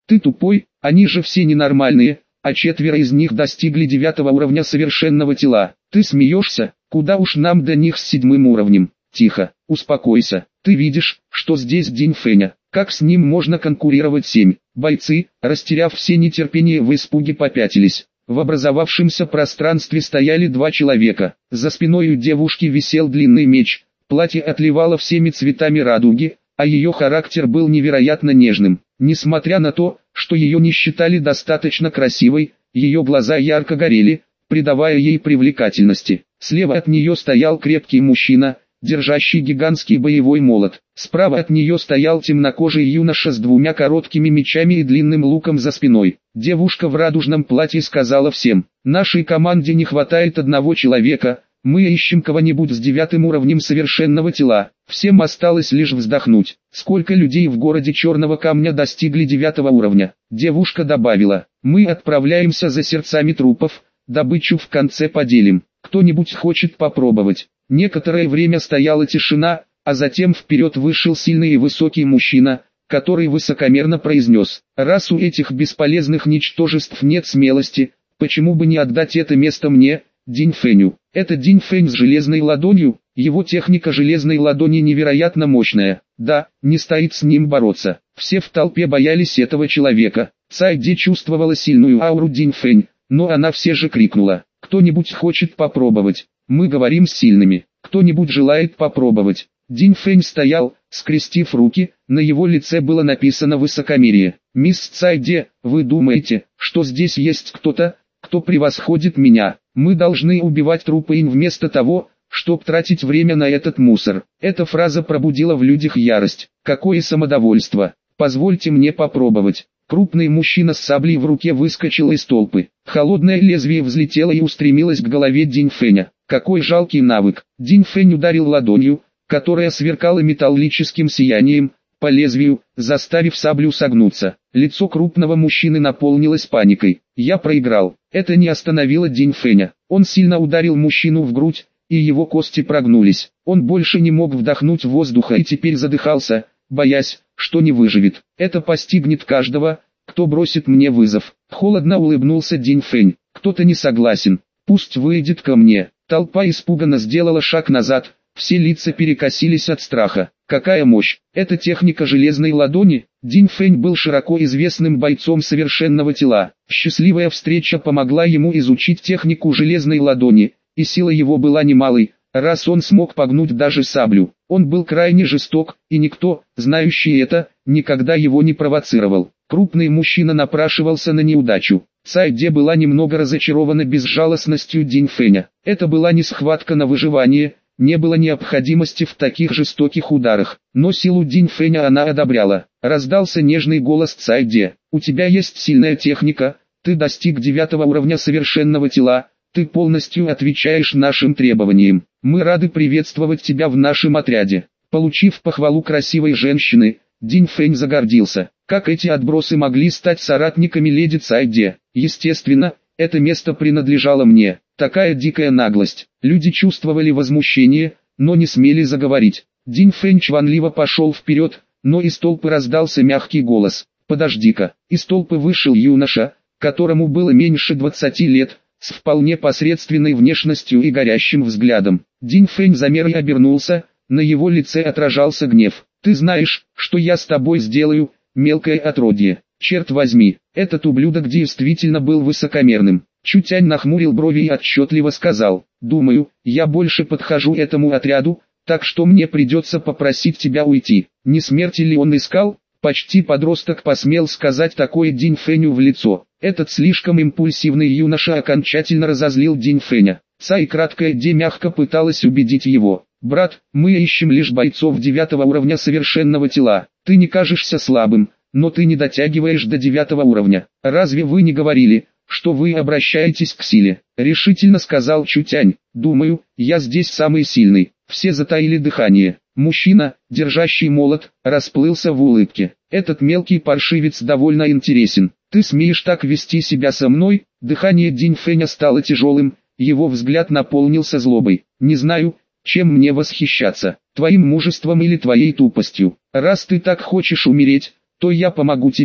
Ты тупой, они же все ненормальные, а 4 из них достигли 9 уровня совершенного тела. Ты смеешься? Куда уж нам до них с 7 уровнем? Тихо, успокойся. Ты видишь, что здесь Динь Фэня. Как с ним можно конкурировать 7? Бойцы, растеряв все нетерпение, в испуге попятились. В образовавшемся пространстве стояли 2 человека. За спиной у девушки висел длинный меч. Платье отливало всеми цветами радуги, а ее характер был невероятно нежным. Несмотря на то, что ее не считали достаточно красивой, ее глаза ярко горели, придавая ей привлекательности. Слева от нее стоял крепкий мужчина, держащий гигантский боевой молот. Справа от нее стоял темнокожий юноша с 2 короткими мечами и длинным луком за спиной. Девушка в радужном платье сказала всем: «Нашей команде не хватает одного человека, мы ищем кого-нибудь с 9 уровнем совершенного тела». Всем осталось лишь вздохнуть. Сколько людей в городе Черного Камня достигли 9 уровня? Девушка добавила: «Мы отправляемся за сердцами трупов, добычу в конце поделим. Кто-нибудь хочет попробовать?» Некоторое время стояла тишина, а затем вперед вышел сильный и высокий мужчина, который высокомерно произнес: «Раз у этих бесполезных ничтожеств нет смелости, почему бы не отдать это место мне, Динь Фэню?» Это Динь Фэнь с железной ладонью, его техника железной ладони невероятно мощная. Да, не стоит с ним бороться. Все в толпе боялись этого человека. Цай Ди чувствовала сильную ауру Динь Фэнь, но она все же крикнула: «Кто-нибудь хочет попробовать? Мы говорим с сильными. Кто-нибудь желает попробовать?» Динь Фэнь стоял, скрестив руки, на его лице было написано высокомерие. «Мисс Цай Ди, вы думаете, что здесь есть кто-то, кто превосходит меня? Мы должны убивать трупы вместо того, чтобы тратить время на этот мусор». Эта фраза пробудила в людях ярость. Какое самодовольство! Позвольте мне попробовать. Крупный мужчина с саблей в руке выскочил из толпы. Холодное лезвие взлетело и устремилось к голове Динь Фэня. Какой жалкий навык! Динь Фэнь ударил ладонью, которая сверкала металлическим сиянием, по лезвию, заставив саблю согнуться. Лицо крупного мужчины наполнилось паникой. «Я проиграл». Это не остановило Динь Фэня. Он сильно ударил мужчину в грудь, и его кости прогнулись. Он больше не мог вдохнуть воздуха и теперь задыхался, боясь, что не выживет. «Это постигнет каждого, кто бросит мне вызов». Холодно улыбнулся Динь Фэнь. «Кто-то не согласен. Пусть выйдет ко мне». Толпа испуганно сделала шаг назад, все лица перекосились от страха. Какая мощь! Это техника железной ладони? Динь Фэнь был широко известным бойцом совершенного тела. Счастливая встреча помогла ему изучить технику железной ладони, и сила его была немалой, раз он смог погнуть даже саблю. Он был крайне жесток, и никто, знающий это, никогда его не провоцировал. Крупный мужчина напрашивался на неудачу. Цай Ди была немного разочарована безжалостностью Динь Фэня. Это была не схватка на выживание, не было необходимости в таких жестоких ударах, но силу Динь Фэня она одобряла. Раздался нежный голос Цай Ди: «У тебя есть сильная техника, ты достиг 9 уровня совершенного тела, ты полностью отвечаешь нашим требованиям. Мы рады приветствовать тебя в нашем отряде». Получив похвалу красивой женщины, Динь Фэнь загордился. Как эти отбросы могли стать соратниками леди Цай Ди? Естественно, это место принадлежало мне. Такая дикая наглость. Люди чувствовали возмущение, но не смели заговорить. Динь Фэнь чванливо пошел вперед, но из толпы раздался мягкий голос: «Подожди-ка». Из толпы вышел юноша, которому было меньше 20 лет, с вполне посредственной внешностью и горящим взглядом. Динь Фэнь замер и обернулся, на его лице отражался гнев. «Ты знаешь, что я с тобой сделаю, мелкое отродье?» Черт возьми, этот ублюдок действительно был высокомерным. Чутянь нахмурил брови и отчетливо сказал: «Думаю, я больше подхожу этому отряду, так что мне придется попросить тебя уйти». Не смерти ли он искал? Почти подросток посмел сказать такое Динь Фэню в лицо. Этот слишком импульсивный юноша окончательно разозлил Динь Фэня. Цай краткая Ди мягко пыталась убедить его: «Брат, мы ищем лишь бойцов 9 уровня совершенного тела. Ты не кажешься слабым, но ты не дотягиваешь до 9 уровня. Разве вы не говорили, что вы обращаетесь к силе?» Решительно сказал Чутянь: «Думаю, я здесь самый сильный». Все затаили дыхание. Мужчина, держащий молот, расплылся в улыбке. «Этот мелкий паршивец довольно интересен. Ты смеешь так вести себя со мной?» Дыхание Динь Фэня стало тяжелым, его взгляд наполнился злобой. «Не знаю, чем мне восхищаться, твоим мужеством или твоей тупостью. Раз ты так хочешь умереть, то я помогу тебе».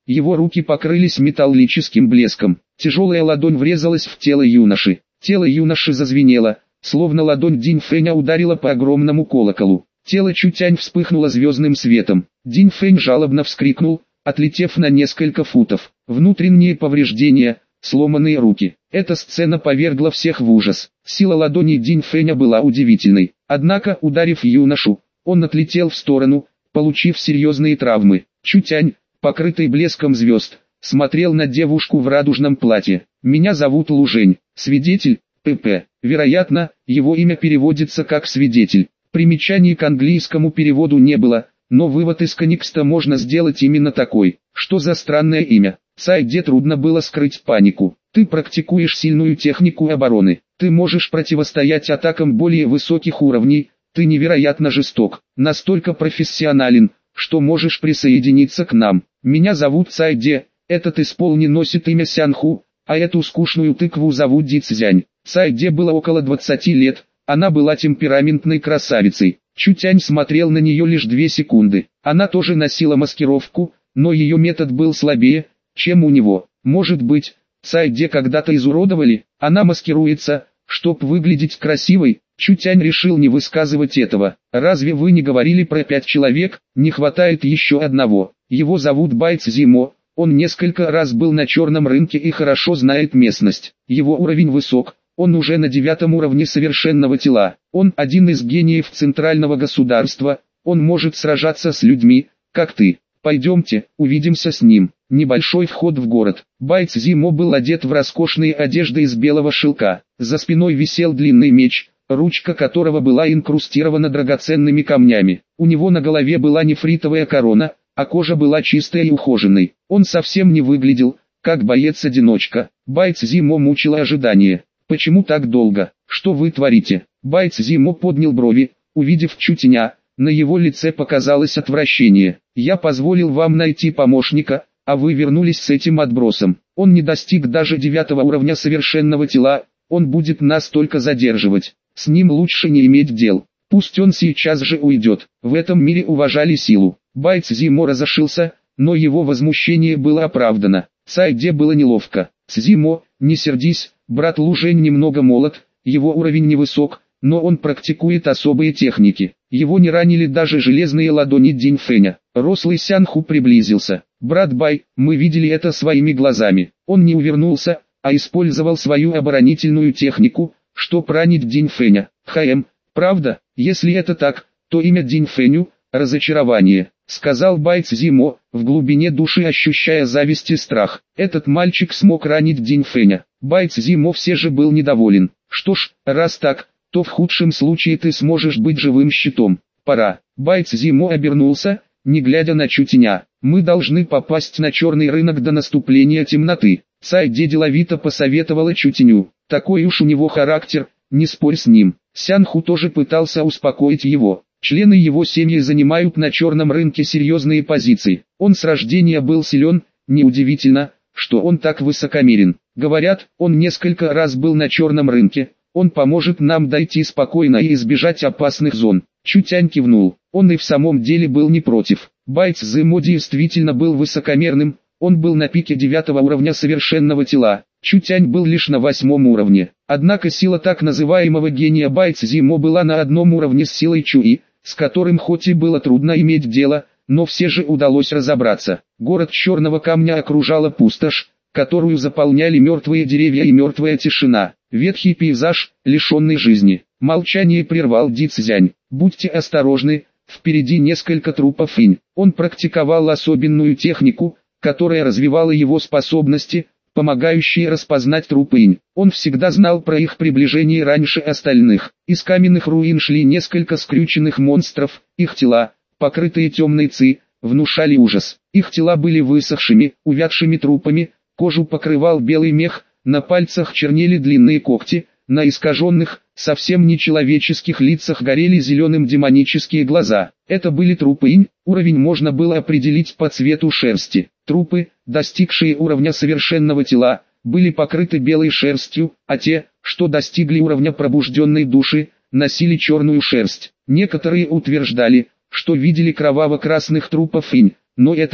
Его руки покрылись металлическим блеском. Тяжелая ладонь врезалась в тело юноши. Тело юноши зазвенело, словно ладонь Динь Фэня ударила по огромному колоколу. Тело Чутянь вспыхнуло звездным светом. Динь Фэнь жалобно вскрикнул, отлетев на несколько футов. Внутренние повреждения, сломанные руки. Эта сцена повергла всех в ужас. Сила ладони Динь Фэня была удивительной. Однако, ударив юношу, он отлетел в сторону, получив серьезные травмы. Чутянь, покрытый блеском звезд, смотрел на девушку в радужном платье. «Меня зовут Лужень, свидетель, ПП». Вероятно, его имя переводится как «свидетель». Примечаний к английскому переводу не было, но вывод из контекста можно сделать именно такой. Что за странное имя? Цайде трудно было скрыть панику. Ты практикуешь сильную технику обороны. Ты можешь противостоять атакам более высоких уровней. Ты невероятно жесток, настолько профессионален, что можешь присоединиться к нам. Меня зовут Цайде, этот исполни носит имя Сянху, а эту скучную тыкву зовут Ди Цзянь. Цайде было около 20 лет, она была темпераментной красавицей. Чутянь смотрел на нее лишь 2 секунды. Она тоже носила маскировку, но ее метод был слабее, чем у него. Может быть, Цайде когда-то изуродовали, она маскируется, чтоб выглядеть красивой. Чутянь решил не высказывать этого. Разве вы не говорили про 5 человек, не хватает еще одного. Его зовут Бай Цзимо, он несколько раз был на черном рынке и хорошо знает местность. Его уровень высок, он уже на 9-м уровне совершенного тела. Он один из гениев центрального государства, он может сражаться с людьми, как ты. Пойдемте, увидимся с ним. Небольшой вход в город. Бай Цзимо был одет в роскошные одежды из белого шелка. За спиной висел длинный меч, ручка которого была инкрустирована драгоценными камнями. У него на голове была нефритовая корона, а кожа была чистой и ухоженной. Он совсем не выглядел, как боец-одиночка. Бай Цзимо мучило ожидание. «Почему так долго? Что вы творите?» Бай Цзимо поднял брови, увидев Чутяня, на его лице показалось отвращение. «Я позволил вам найти помощника, а вы вернулись с этим отбросом. Он не достиг даже 9-го уровня совершенного тела, он будет нас только задерживать. С ним лучше не иметь дел. Пусть он сейчас же уйдет». В этом мире уважали силу. Бай Цзимо разошился, но его возмущение было оправдано. Цайде было неловко. «Цзимо, не сердись, брат Лужень немного молод, его уровень невысок, но он практикует особые техники. Его не ранили даже железные ладони Динь Фэня». Рослый Сянху приблизился. «Брат Бай, мы видели это своими глазами. Он не увернулся, а использовал свою оборонительную технику, чтобы ранить Динь Фэня. Правда? Если это так, то имя Динь Фэню – разочарование», — сказал Бай Цзимо, в глубине души ощущая зависть и страх. Этот мальчик смог ранить Динь Фэня. Бай Цзимо все же был недоволен. «Что ж, раз так, то в худшем случае ты сможешь быть живым щитом. Пора». Бай Цзимо обернулся, не глядя на Чутяня. «Мы должны попасть на черный рынок до наступления темноты». Цайде деловито посоветовала Чутяню. «Такой уж у него характер, не спорь с ним». Сянху тоже пытался успокоить его. Члены его семьи занимают на черном рынке серьезные позиции. Он с рождения был силен, неудивительно, что он так высокомерен. Говорят, он несколько раз был на черном рынке, он поможет нам дойти спокойно и избежать опасных зон. Чутянь кивнул, он и в самом деле был не против. Бай Цзимо действительно был высокомерным, он был на пике 9-го уровня совершенного тела. Чутянь был лишь на 8-м уровне. Однако сила так называемого гения Бай Цзимо была на одном уровне с силой Чуи, с которым хоть и было трудно иметь дело, но все же удалось разобраться. Город черного камня окружала пустошь, которую заполняли мертвые деревья и мертвая тишина. Ветхий пейзаж, лишенный жизни. Молчание прервал Ди Цзянь. «Будьте осторожны, впереди несколько трупов инь». Он практиковал особенную технику, которая развивала его способности, помогающие распознать трупы инь. Он всегда знал про их приближение раньше остальных. Из каменных руин шли несколько скрюченных монстров, их тела, покрытые темной ци, внушали ужас. Их тела были высохшими, увядшими трупами, кожу покрывал белый мех, на пальцах чернели длинные когти, на искаженных, совсем нечеловеческих лицах горели зеленым демонические глаза. Это были трупы инь, уровень можно было определить по цвету шерсти. Трупы, достигшие уровня совершенного тела, были покрыты белой шерстью, а те, что достигли уровня пробужденной души, носили черную шерсть. Некоторые утверждали, что видели кроваво-красных трупов инь, но это,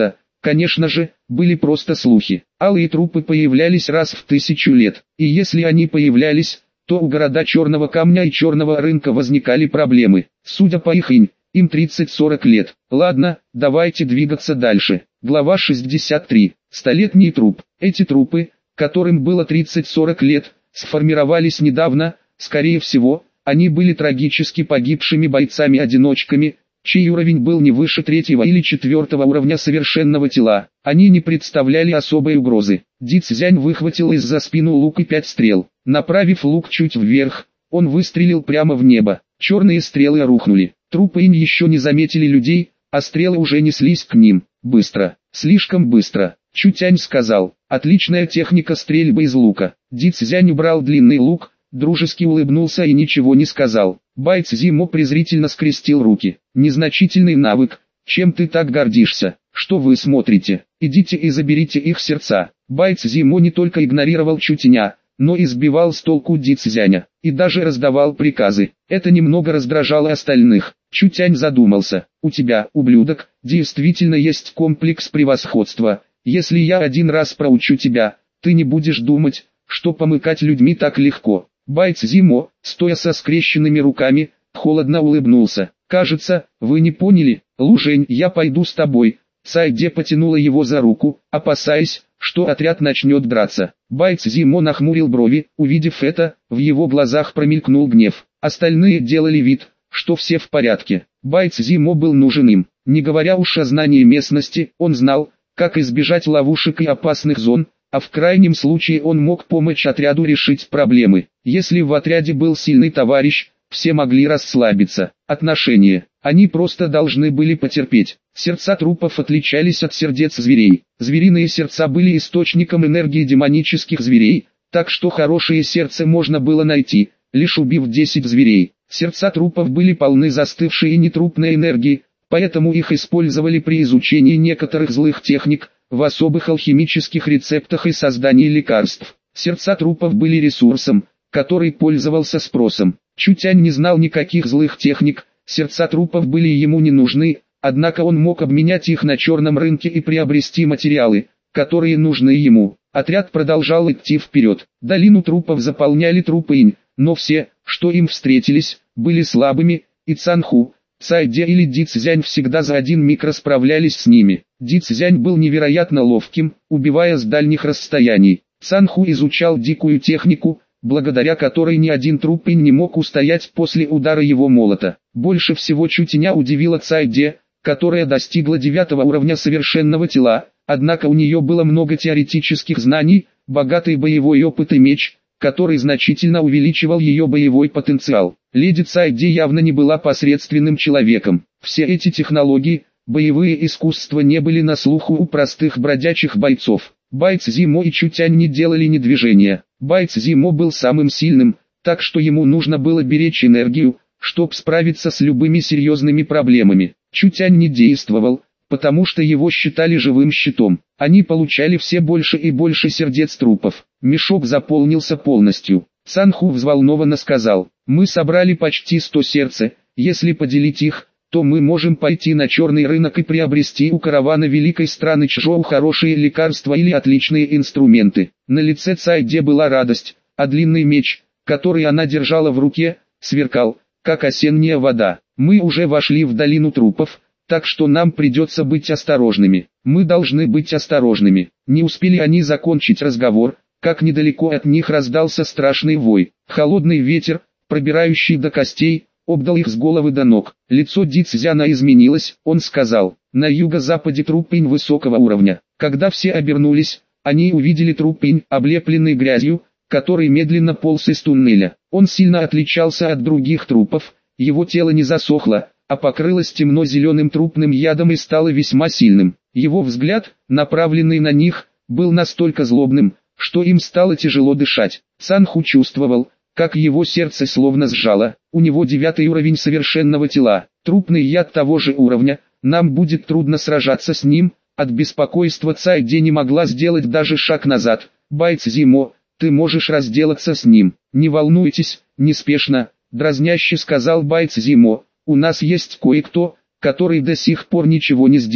Конечно же, были просто слухи. Алые трупы появлялись раз в 1000 лет, и если они появлялись, то у города Черного Камня и Черного Рынка возникали проблемы. Судя по их им 30-40 лет. Ладно, давайте двигаться дальше. Глава 63. Столетний труп. Эти трупы, которым было 30-40 лет, сформировались недавно, скорее всего, они были трагически погибшими бойцами-одиночками, чей уровень был не выше 3-го или 4-го уровня совершенного тела. Они не представляли особой угрозы. Ди Цзянь выхватил из-за спину лук и 5 стрел. Направив лук чуть вверх, он выстрелил прямо в небо. Черные стрелы рухнули. Трупы еще не заметили людей, а стрелы уже неслись к ним. Быстро, слишком быстро. Чутянь сказал: отличная техника стрельбы из лука. Ди Цзянь убрал длинный лук, дружески улыбнулся и ничего не сказал. Бай Цзимо презрительно скрестил руки. Незначительный навык, чем ты так гордишься? Что вы смотрите? Идите и заберите их сердца. Бай Цзимо не только игнорировал Чутяня, но и сбивал с толку Ди Цзяня, и даже раздавал приказы. Это немного раздражало остальных. Чутянь задумался: у тебя, ублюдок, действительно есть комплекс превосходства. Если я один раз проучу тебя, ты не будешь думать, что помыкать людьми так легко. Бай Цзимо, стоя со скрещенными руками, холодно улыбнулся. Кажется, вы не поняли. Лужень, я пойду с тобой. Цайде потянула его за руку, опасаясь, что отряд начнет драться. Бай Цзимо нахмурил брови, увидев это, в его глазах промелькнул гнев. Остальные делали вид, что все в порядке. Бай Цзимо был нужен им. Не говоря уж о знании местности, он знал, как избежать ловушек и опасных зон, а в крайнем случае он мог помочь отряду решить проблемы. Если в отряде был сильный товарищ, все могли расслабиться. Отношения. Они просто должны были потерпеть. Сердца трупов отличались от сердец зверей. Звериные сердца были источником энергии демонических зверей, так что хорошее сердце можно было найти, лишь убив 10 зверей. Сердца трупов были полны застывшей и нетрупной энергии, поэтому их использовали при изучении некоторых злых техник, в особых алхимических рецептах и создании лекарств. Сердца трупов были ресурсом, который пользовался спросом. Чутянь не знал никаких злых техник, сердца трупов были ему не нужны, однако он мог обменять их на черном рынке и приобрести материалы, которые нужны ему. Отряд продолжал идти вперед. Долину трупов заполняли трупы инь, но все, что им встретились, были слабыми, и Цанху, Цайде или Ди Цзянь всегда за один миг расправлялись с ними. Ди Цзянь был невероятно ловким, убивая с дальних расстояний. Цанху изучал дикую технику, благодаря которой ни один трупинь не мог устоять после удара его молота. Больше всего Чутяня удивила Цайде, которая достигла 9-го уровня совершенного тела, однако у нее было много теоретических знаний, богатый боевой опыт и меч, который значительно увеличивал ее боевой потенциал. Леди Цайде явно не была посредственным человеком. Все эти технологии, боевые искусства не были на слуху у простых бродячих бойцов. Бай Цзимо и Чутянь не делали ни движения. Бай Цзимо был самым сильным, так что ему нужно было беречь энергию, чтобы справиться с любыми серьезными проблемами. Чутянь не действовал, потому что его считали живым щитом. Они получали все больше и больше сердец трупов. Мешок заполнился полностью. Цанху взволнованно сказал: «Мы собрали почти 100 сердец, если поделить их, то мы можем пойти на черный рынок и приобрести у каравана великой страны Чжоу хорошие лекарства или отличные инструменты». На лице Цайде была радость, а длинный меч, который она держала в руке, сверкал, как осенняя вода. «Мы уже вошли в долину трупов, так что нам придется быть осторожными. Мы должны быть осторожными». Не успели они закончить разговор, как недалеко от них раздался страшный вой. Холодный ветер, пробирающий до костей, обдал их с головы до ног. Лицо Ди Цзяна изменилось, он сказал: «На юго-западе трупинь высокого уровня». Когда все обернулись, они увидели трупинь, облепленный грязью, который медленно полз из туннеля. Он сильно отличался от других трупов, его тело не засохло, а покрылось темно-зеленым трупным ядом и стало весьма сильным. Его взгляд, направленный на них, был настолько злобным, что им стало тяжело дышать. Цанху чувствовал, как его сердце словно сжало. У него 9-й уровень совершенного тела, трупный яд того же уровня, нам будет трудно сражаться с ним. От беспокойства Цайде не могла сделать даже шаг назад. «Бай Цзимо, ты можешь разделаться с ним». «Не волнуйтесь, неспешно», дразняще сказал Бай Цзимо, «у нас есть кое-кто, который до сих пор ничего не сделал».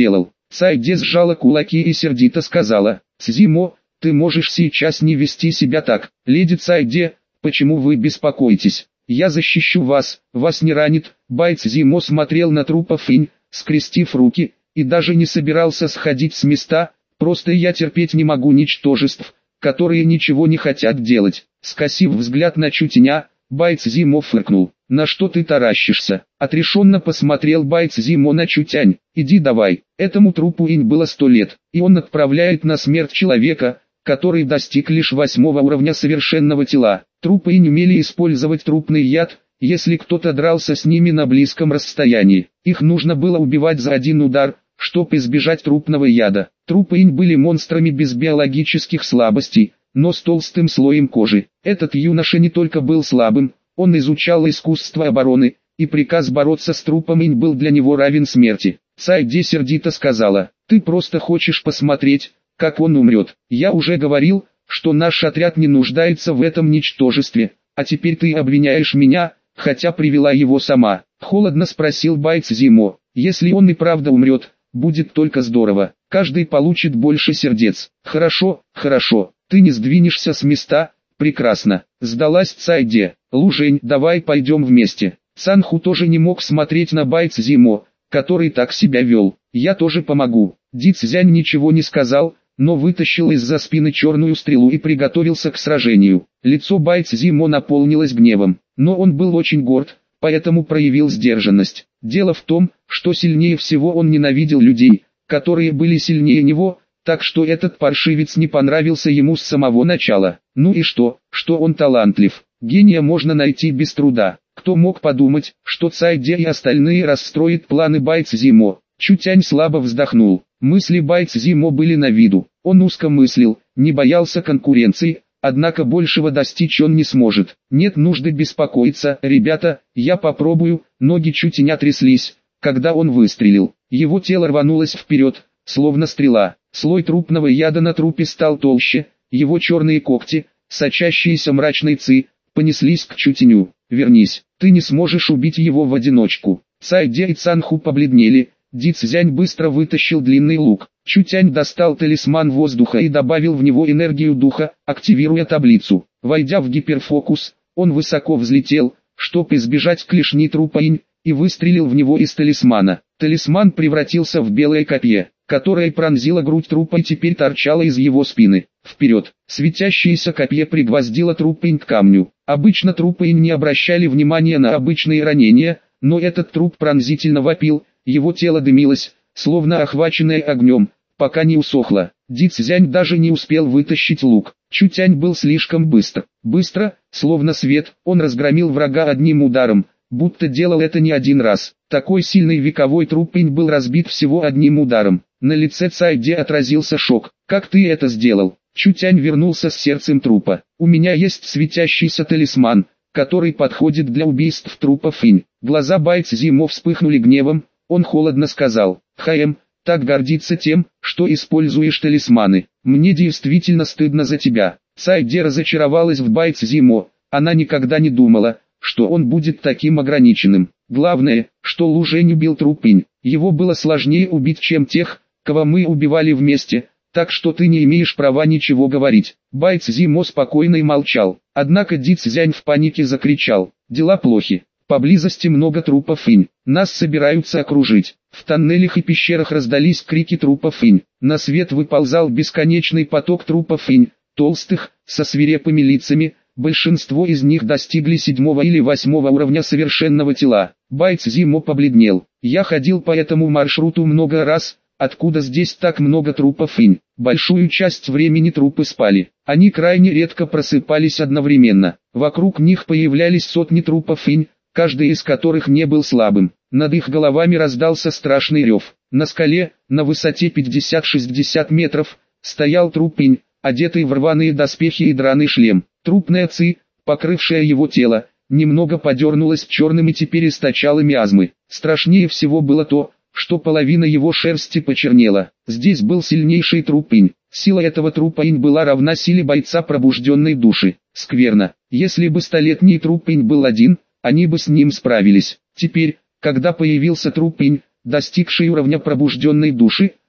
Цайде сжала кулаки и сердито сказала: «Цзимо, ты можешь сейчас не вести себя так. Леди Цайде, почему вы беспокоитесь? Я защищу вас, вас не ранит». Бай Цзимо смотрел на трупа Финь, скрестив руки, и даже не собирался сходить с места. «Просто я терпеть не могу ничтожеств, которые ничего не хотят делать». Скосив взгляд на Чутеня, Бай Цзимо фыркнул. «На что ты таращишься?» Отрешенно посмотрел Бай Цзимо на Чутянь. «Иди давай, этому трупу Инь было 100 лет, и он отправляет на смерть человека, который достиг лишь 8-го уровня совершенного тела. Трупы Инь умели использовать трупный яд, если кто-то дрался с ними на близком расстоянии. Их нужно было убивать за один удар, чтобы избежать трупного яда. Трупы Инь были монстрами без биологических слабостей, но с толстым слоем кожи. Этот юноша не только был слабым, он изучал искусство обороны, и приказ бороться с трупом Инь был для него равен смерти. Цайде сердито сказала: «Ты просто хочешь посмотреть, как он умрет. Я уже говорил, что наш отряд не нуждается в этом ничтожестве, а теперь ты обвиняешь меня, хотя привела его сама». Холодно спросил Бай Цзимо: «Если он и правда умрет, будет только здорово, каждый получит больше сердец». «Хорошо, хорошо, ты не сдвинешься с места». «Прекрасно», сдалась Цайде. «Лужень, давай пойдем вместе». Цанху тоже не мог смотреть на Бай Цзимо, который так себя вел. «Я тоже помогу». Ди Цзянь ничего не сказал, но вытащил из-за спины черную стрелу и приготовился к сражению. Лицо Бай Цзимо наполнилось гневом, но он был очень горд, поэтому проявил сдержанность. Дело в том, что сильнее всего он ненавидел людей, которые были сильнее него, так что этот паршивец не понравился ему с самого начала. Ну и что он талантлив? Гения можно найти без труда. Кто мог подумать, что Цайде и остальные расстроят планы Бай Цзимо? Чутянь слабо вздохнул. Мысли Бай Цзимо были на виду. Он узко мыслил, не боялся конкуренции, однако большего достичь он не сможет. Нет нужды беспокоиться, ребята, я попробую. Ноги Чутяня тряслись, когда он выстрелил. Его тело рванулось вперед, словно стрела. Слой трупного яда на трупе стал толще, его черные когти, сочащиеся мрачной ци, понеслись к Чутяню. «Вернись, ты не сможешь убить его в одиночку». Цайде и Цанху побледнели. Ди Цзянь быстро вытащил длинный лук. Чутянь достал талисман воздуха и добавил в него энергию духа, активируя таблицу. Войдя в гиперфокус, он высоко взлетел, чтобы избежать клешни трупа Инь, и выстрелил в него из талисмана. Талисман превратился в белое копье, которое пронзило грудь трупа и теперь торчало из его спины. Вперед! Светящееся копье пригвоздило труп Инь к камню. Обычно трупы Инь не обращали внимания на обычные ранения, но этот труп пронзительно вопил, его тело дымилось, словно охваченное огнем, пока не усохло. Ди Цзянь даже не успел вытащить лук. Чутянь был слишком быстр. Быстро, словно свет, он разгромил врага одним ударом, будто делал это не один раз. Такой сильный вековой труп Инь был разбит всего одним ударом. На лице Цайде отразился шок. «Как ты это сделал?» Чутянь вернулся с сердцем трупа. «У меня есть светящийся талисман, который подходит для убийств трупов Инь». Глаза Бай Цзимо вспыхнули гневом, он холодно сказал: «Хаэм, так гордится тем, что используешь талисманы. Мне действительно стыдно за тебя». Цайде разочаровалась в Бай Цзимо, она никогда не думала, что он будет таким ограниченным. Главное, что Лужень убил труп Инь. Его было сложнее убить, чем тех, кого мы убивали вместе, так что ты не имеешь права ничего говорить. Бай Цзимо спокойно и молчал. Однако Ди Цзянь в панике закричал: «Дела плохи. Поблизости много трупов Инь. Нас собираются окружить». В тоннелях и пещерах раздались крики трупов Инь. На свет выползал бесконечный поток трупов Инь, толстых, со свирепыми лицами. Большинство из них достигли 7-го или 8-го уровня совершенного тела. Бай Цзимо побледнел. «Я ходил по этому маршруту много раз. Откуда здесь так много трупов Инь?» Большую часть времени трупы спали. Они крайне редко просыпались одновременно. Вокруг них появлялись сотни трупов Инь, каждый из которых не был слабым. Над их головами раздался страшный рев. На скале, на высоте 50-60 метров, стоял труп Инь, одетый в рваные доспехи и драный шлем. Трупная ци, покрывшая его тело, немного подернулась черным и теперь источала миазмы. Страшнее всего было то, что половина его шерсти почернела. Здесь был сильнейший труп Инь. Сила этого трупа Инь была равна силе бойца пробужденной души. Скверно. Если бы 100-летний труп Инь был один, они бы с ним справились. Теперь, когда появился труп Инь, достигший уровня пробужденной души,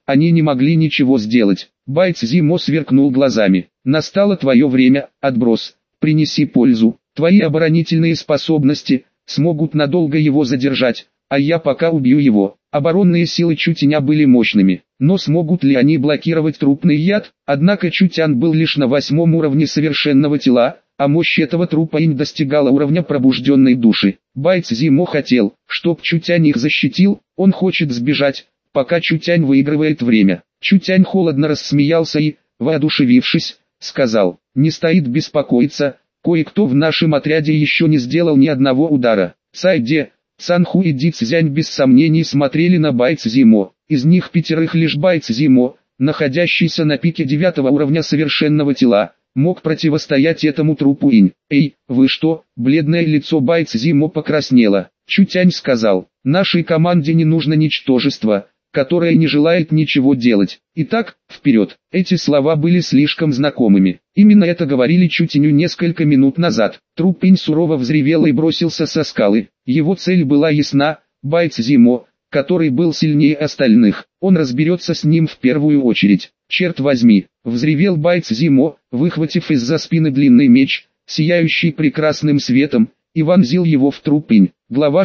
они не могли ничего сделать. Бай Цзимо сверкнул глазами. Настало твое время, отброс, принеси пользу. Твои оборонительные способности смогут надолго его задержать, а я пока убью его. Оборонные силы Чутяня были мощными, но смогут ли они блокировать трупный яд? Однако Чутян был лишь на 8-м уровне совершенного тела, а мощь этого трупа и не достигала уровня пробужденной души. Бай Цзимо хотел, чтоб Чутянь их защитил, он хочет сбежать, пока Чутянь выигрывает время. Чутянь холодно рассмеялся и, воодушевившись, сказал: «Не стоит беспокоиться, кое-кто в нашем отряде еще не сделал ни одного удара». Цайде, Цанху и Ди Цзянь без сомнений смотрли на Бай Цзимо. Из них 5 лишь Бай Цзимо, находящийся на пике 9-го уровня совершенного тела, мог противостоять этому трупу инь. «Эй, вы что?» Бледное лицо Бай Цзимо покраснело. Чутянь сказал: «Нашей команде не нужно ничтожество, которое не желает ничего делать. Итак, вперед». Эти слова были слишком знакомыми. Именно это говорили Чутяню несколько минут назад. Труп инь сурово взревел и бросился со скалы. Его цель была ясна: Бай Цзимо, который был сильнее остальных. Он разберется с ним в первую очередь. «Черт возьми!» — взревел Бай Цзимо, выхватив из-за спины длинный меч, сияющий прекрасным светом, и вонзил его в труп инь. Глава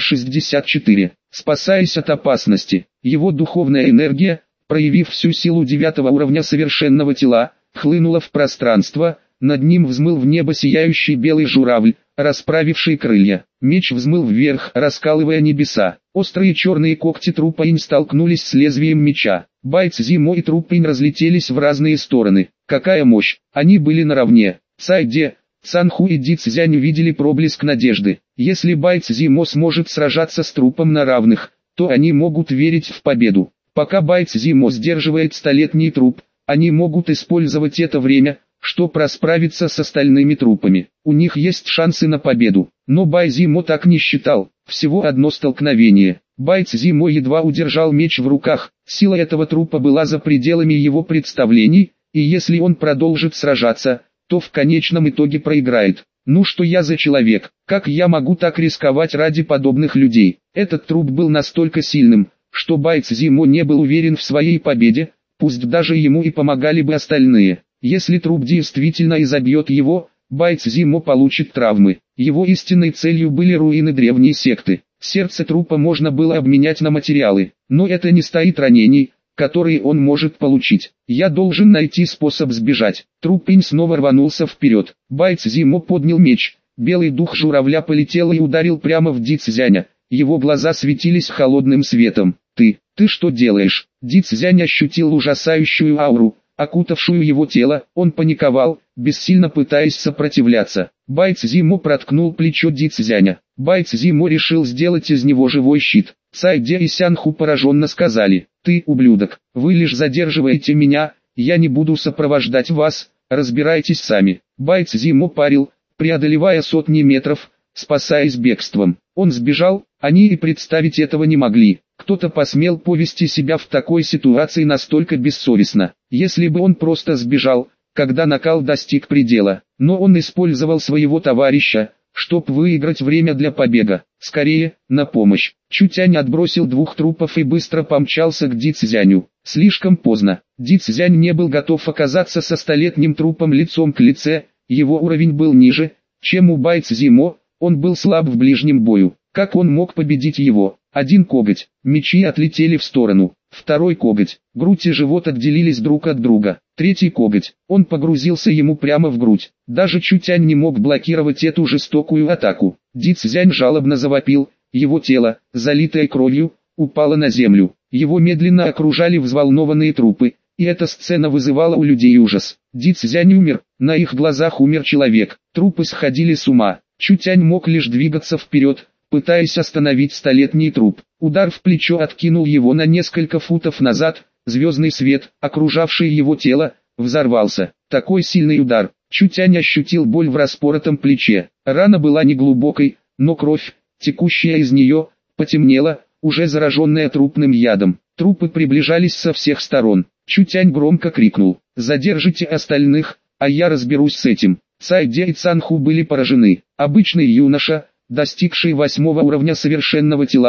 64. Спасаясь от опасности, его духовная энергия, проявив всю силу 9-го уровня совершенного тела, хлынула в пространство, над ним взмыл в небо сияющий белый журавль, расправивший крылья. Меч взмыл вверх, раскалывая небеса. Острые черные когти трупа инь столкнулись с лезвием меча. Бай Цзимо и труп инь разлетелись в разные стороны. Какая мощь! Они были наравне. Цайде, Цанху и Ди Цзянь увидели проблеск надежды. Если Бай Цзимо сможет сражаться с трупом на равных, то они могут верить в победу. Пока Бай Цзимо сдерживает 100-летний труп, они могут использовать это время, чтобы расправиться с остальными трупами. У них есть шансы на победу. Но Бай Цзимо так не считал. Всего одно столкновение. Бай Цзимо едва удержал меч в руках. Сила этого трупа была за пределами его представлений, и если он продолжит сражаться, то в конечном итоге проиграет. Ну что я за человек? Как я могу так рисковать ради подобных людей? Этот труп был настолько сильным, что Бай Цзимо не был уверен в своей победе, пусть даже ему и помогали бы остальные. Если труп действительно изобьет его, Бай Цзимо получит травмы. Его истинной целью были руины древней секты. Сердце трупа можно было обменять на материалы, но это не стоит ранений, которые он может получить. Я должен найти способ сбежать. Труп инь снова рванулся вперед. Бай Цзимо поднял меч. Белый дух журавля полетел и ударил прямо в Ди Цзяня. Его глаза светились холодным светом. Ты что делаешь?» Ди Цзянь ощутил ужасающую ауру, окутавшую его тело. Он паниковал, бессильно пытаясь сопротивляться. Бай Цзимо проткнул плечо Ди Цзяня. Бай Цзимо решил сделать из него живой щит. Цайде и Сянху пораженно сказали: «Ты, ублюдок, вы лишь задерживаете меня, я не буду сопровождать вас, разбирайтесь сами». Бай Цзимо парил, преодолевая сотни метров, спасаясь бегством. Он сбежал, они и представить этого не могли. Кто-то посмел повести себя в такой ситуации настолько бессовестно. Если бы он просто сбежал, когда накал достиг предела, но он использовал своего товарища, чтоб выиграть время для побега. Скорее, на помощь. Чутянь отбросил 2 трупов и быстро помчался к Ди Цзяню. Слишком поздно. Ди Цзянь не был готов оказаться со 100-летним трупом лицом к лице, его уровень был ниже, чем у Бай Цзимо, он был слаб в ближнем бою. Как он мог победить его? Один коготь, мечи отлетели в сторону. Второй коготь, грудь и живот отделились друг от друга. Третий коготь, он погрузился ему прямо в грудь. Даже Чутянь не мог блокировать эту жестокую атаку. Ди Цзянь жалобно завопил, его тело, залитое кровью, упало на землю. Его медленно окружали взволнованные трупы, и эта сцена вызывала у людей ужас. Ди Цзянь умер, на их глазах умер человек. Трупы сходили с ума. Чутянь мог лишь двигаться вперед, пытаясь остановить 100-летний труп. Удар в плечо откинул его на несколько футов назад, звездный свет, окружавший его тело, взорвался. Такой сильный удар. Чутянь ощутил боль в распоротом плече. Рана была неглубокой, но кровь, текущая из нее, потемнела, уже зараженная трупным ядом. Трупы приближались со всех сторон. Чутянь громко крикнул: «Задержите остальных, а я разберусь с этим». Цайде и Цанху были поражены. Обычный юноша, достигший 8-го уровня совершенного тела,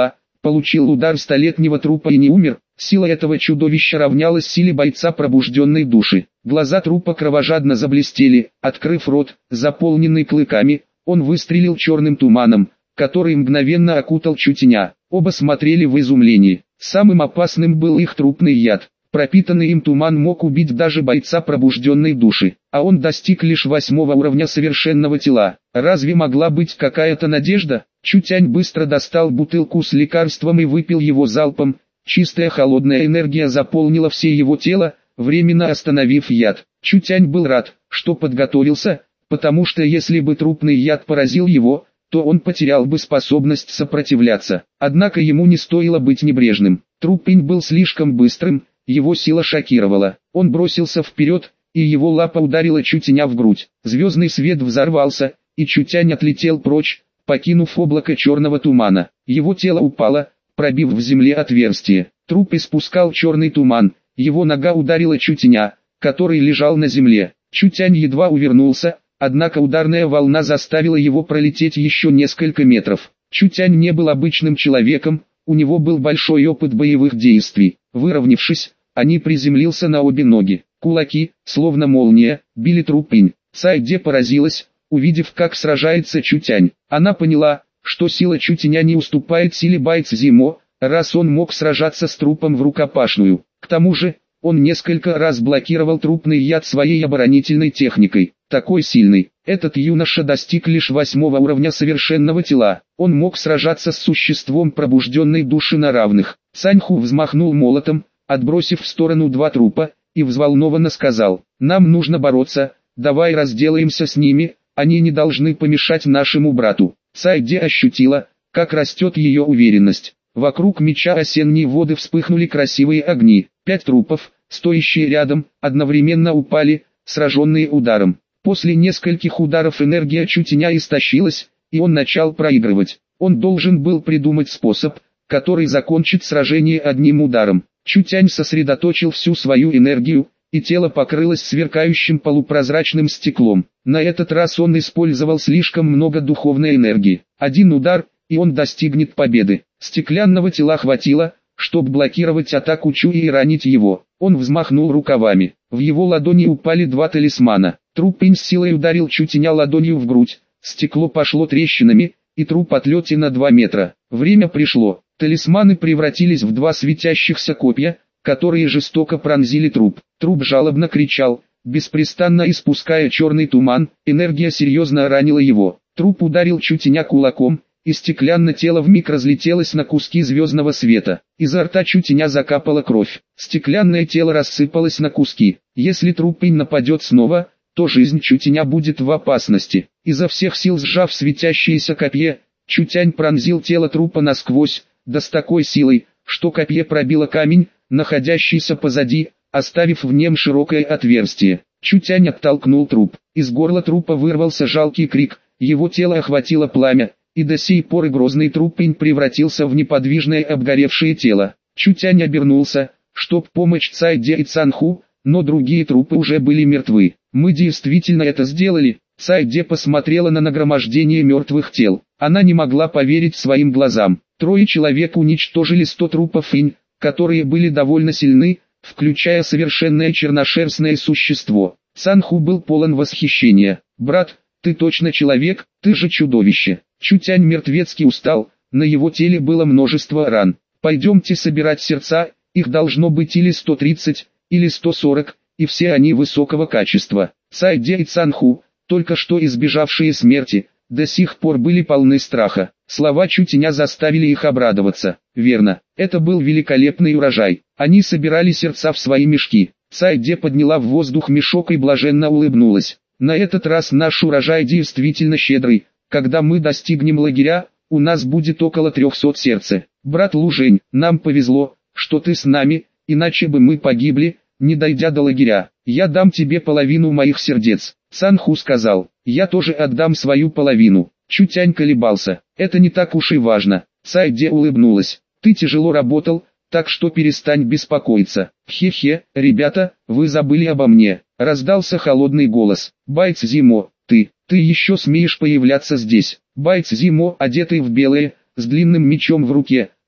получил удар столетнего трупа и не умер. Сила этого чудовища равнялась силе бойца пробужденной души. Глаза трупа кровожадно заблестели, открыв рот, заполненный клыками, он выстрелил черным туманом, который мгновенно окутал Чутеня. Оба смотрели в изумлении. Самым опасным был их трупный яд. Пропитанный им туман мог убить даже бойца пробужденной души, а он достиг лишь 8-го уровня совершенного тела. Разве могла быть какая-то надежда? Чутянь быстро достал бутылку с лекарством и выпил его залпом. Чистая холодная энергия заполнила все его тело, временно остановив яд. Чутянь был рад, что подготовился, потому что если бы трупный яд поразил его, то он потерял бы способность сопротивляться. Однако ему не стоило быть небрежным. Трупень был слишком быстрым, его сила шокировала. Он бросился вперед, и его лапа ударила Чутяня в грудь. Звездный свет взорвался, и Чутянь отлетел прочь, покинув облако черного тумана. Его тело упало, пробив в земле отверстие. Труп испускал черный туман, его нога ударила Чутяня, который лежал на земле. Чутянь едва увернулся, однако ударная волна заставила его пролететь еще несколько метров. Чутянь не был обычным человеком, у него был большой опыт боевых действий. Выровнявшись, они приземлился на обе ноги. Кулаки, словно молния, били Трупень. Сайде поразилась, увидев, как сражается Чутянь. Она поняла, что сила Чутяня не уступает силе Байцзимо, раз он мог сражаться с трупом в рукопашную. К тому же, он несколько раз блокировал трупный яд своей оборонительной техникой. Такой сильный, этот юноша достиг лишь 8-го уровня совершенного тела. Он мог сражаться с существом пробужденной души на равных. Саньху взмахнул молотом, отбросив в сторону 2 трупа, и взволнованно сказал: «Нам нужно бороться, давай разделаемся с ними, они не должны помешать нашему брату». Сайде ощутила, как растет ее уверенность. Вокруг меча осенние воды вспыхнули красивые огни. 5 трупов, стоящие рядом, одновременно упали, сраженные ударом. После нескольких ударов энергия Чутяня истощилась, и он начал проигрывать. Он должен был придумать способ, который закончит сражение одним ударом. Чутянь сосредоточил всю свою энергию, и тело покрылось сверкающим полупрозрачным стеклом. На этот раз он использовал слишком много духовной энергии. Один удар, и он достигнет победы. Стеклянного тела хватило, чтобы блокировать атаку Чуи и ранить его. Он взмахнул рукавами. В его ладони упали 2 талисмана. Трупень с силой ударил Чутяня ладонью в грудь. Стекло пошло трещинами, и труп отлете на 2 метра. Время пришло. Талисманы превратились в 2 светящихся копья, которые жестоко пронзили труп. Труп жалобно кричал, беспрестанно испуская черный туман. Энергия серьезно ранила его. Труп ударил Чутяня кулаком, и стеклянное тело вмиг разлетелось на куски звездного света. Изо рта Чутяня закапала кровь. Стеклянное тело рассыпалось на куски. Если Трупень нападет снова, то жизнь Чутяня будет в опасности. Изо всех сил сжав светящееся копье, Чутянь пронзил тело трупа насквозь, да с такой силой, что копье пробило камень, находящийся позади, оставив в нем широкое отверстие. Чутянь оттолкнул труп. Из горла трупа вырвался жалкий крик, его тело охватило пламя, и до сей поры грозный Трупень превратился в неподвижное обгоревшее тело. Чутянь обернулся, чтоб помочь Цайде и Цанху, но другие трупы уже были мертвы. «Мы действительно это сделали?» Цайде посмотрела на нагромождение мертвых тел. Она не могла поверить своим глазам. 3 человек уничтожили 100 трупов инь, которые были довольно сильны, включая совершенное черношерстное существо. Цанху был полон восхищения. «Брат, ты точно человек, ты же чудовище». Чутянь мертвецки устал, на его теле было множество ран. «Пойдемте собирать сердца, их должно быть или 130, или 140, и все они высокого качества». Цайде и Цанху, только что избежавшие смерти, до сих пор были полны страха. Слова Чутяня заставили их обрадоваться. Верно, это был великолепный урожай. Они собирали сердца в свои мешки. Цайде подняла в воздух мешок и блаженно улыбнулась. «На этот раз наш урожай действительно щедрый. Когда мы достигнем лагеря, у нас будет около 300 сердца. Брат Лужень, нам повезло, что ты с нами, иначе бы мы погибли, не дойдя до лагеря. Я дам тебе половину моих сердец». Цанху сказал: «Я тоже отдам свою половину». Чутянь колебался. «Это не так уж и важно». Цайде улыбнулась. «Ты тяжело работал, так что перестань беспокоиться». «Хе-хе, ребята, вы забыли обо мне», — раздался холодный голос. «Байцзимо, ты еще смеешь появляться здесь?» Байцзимо, одетый в белое, с длинным мечом в руке,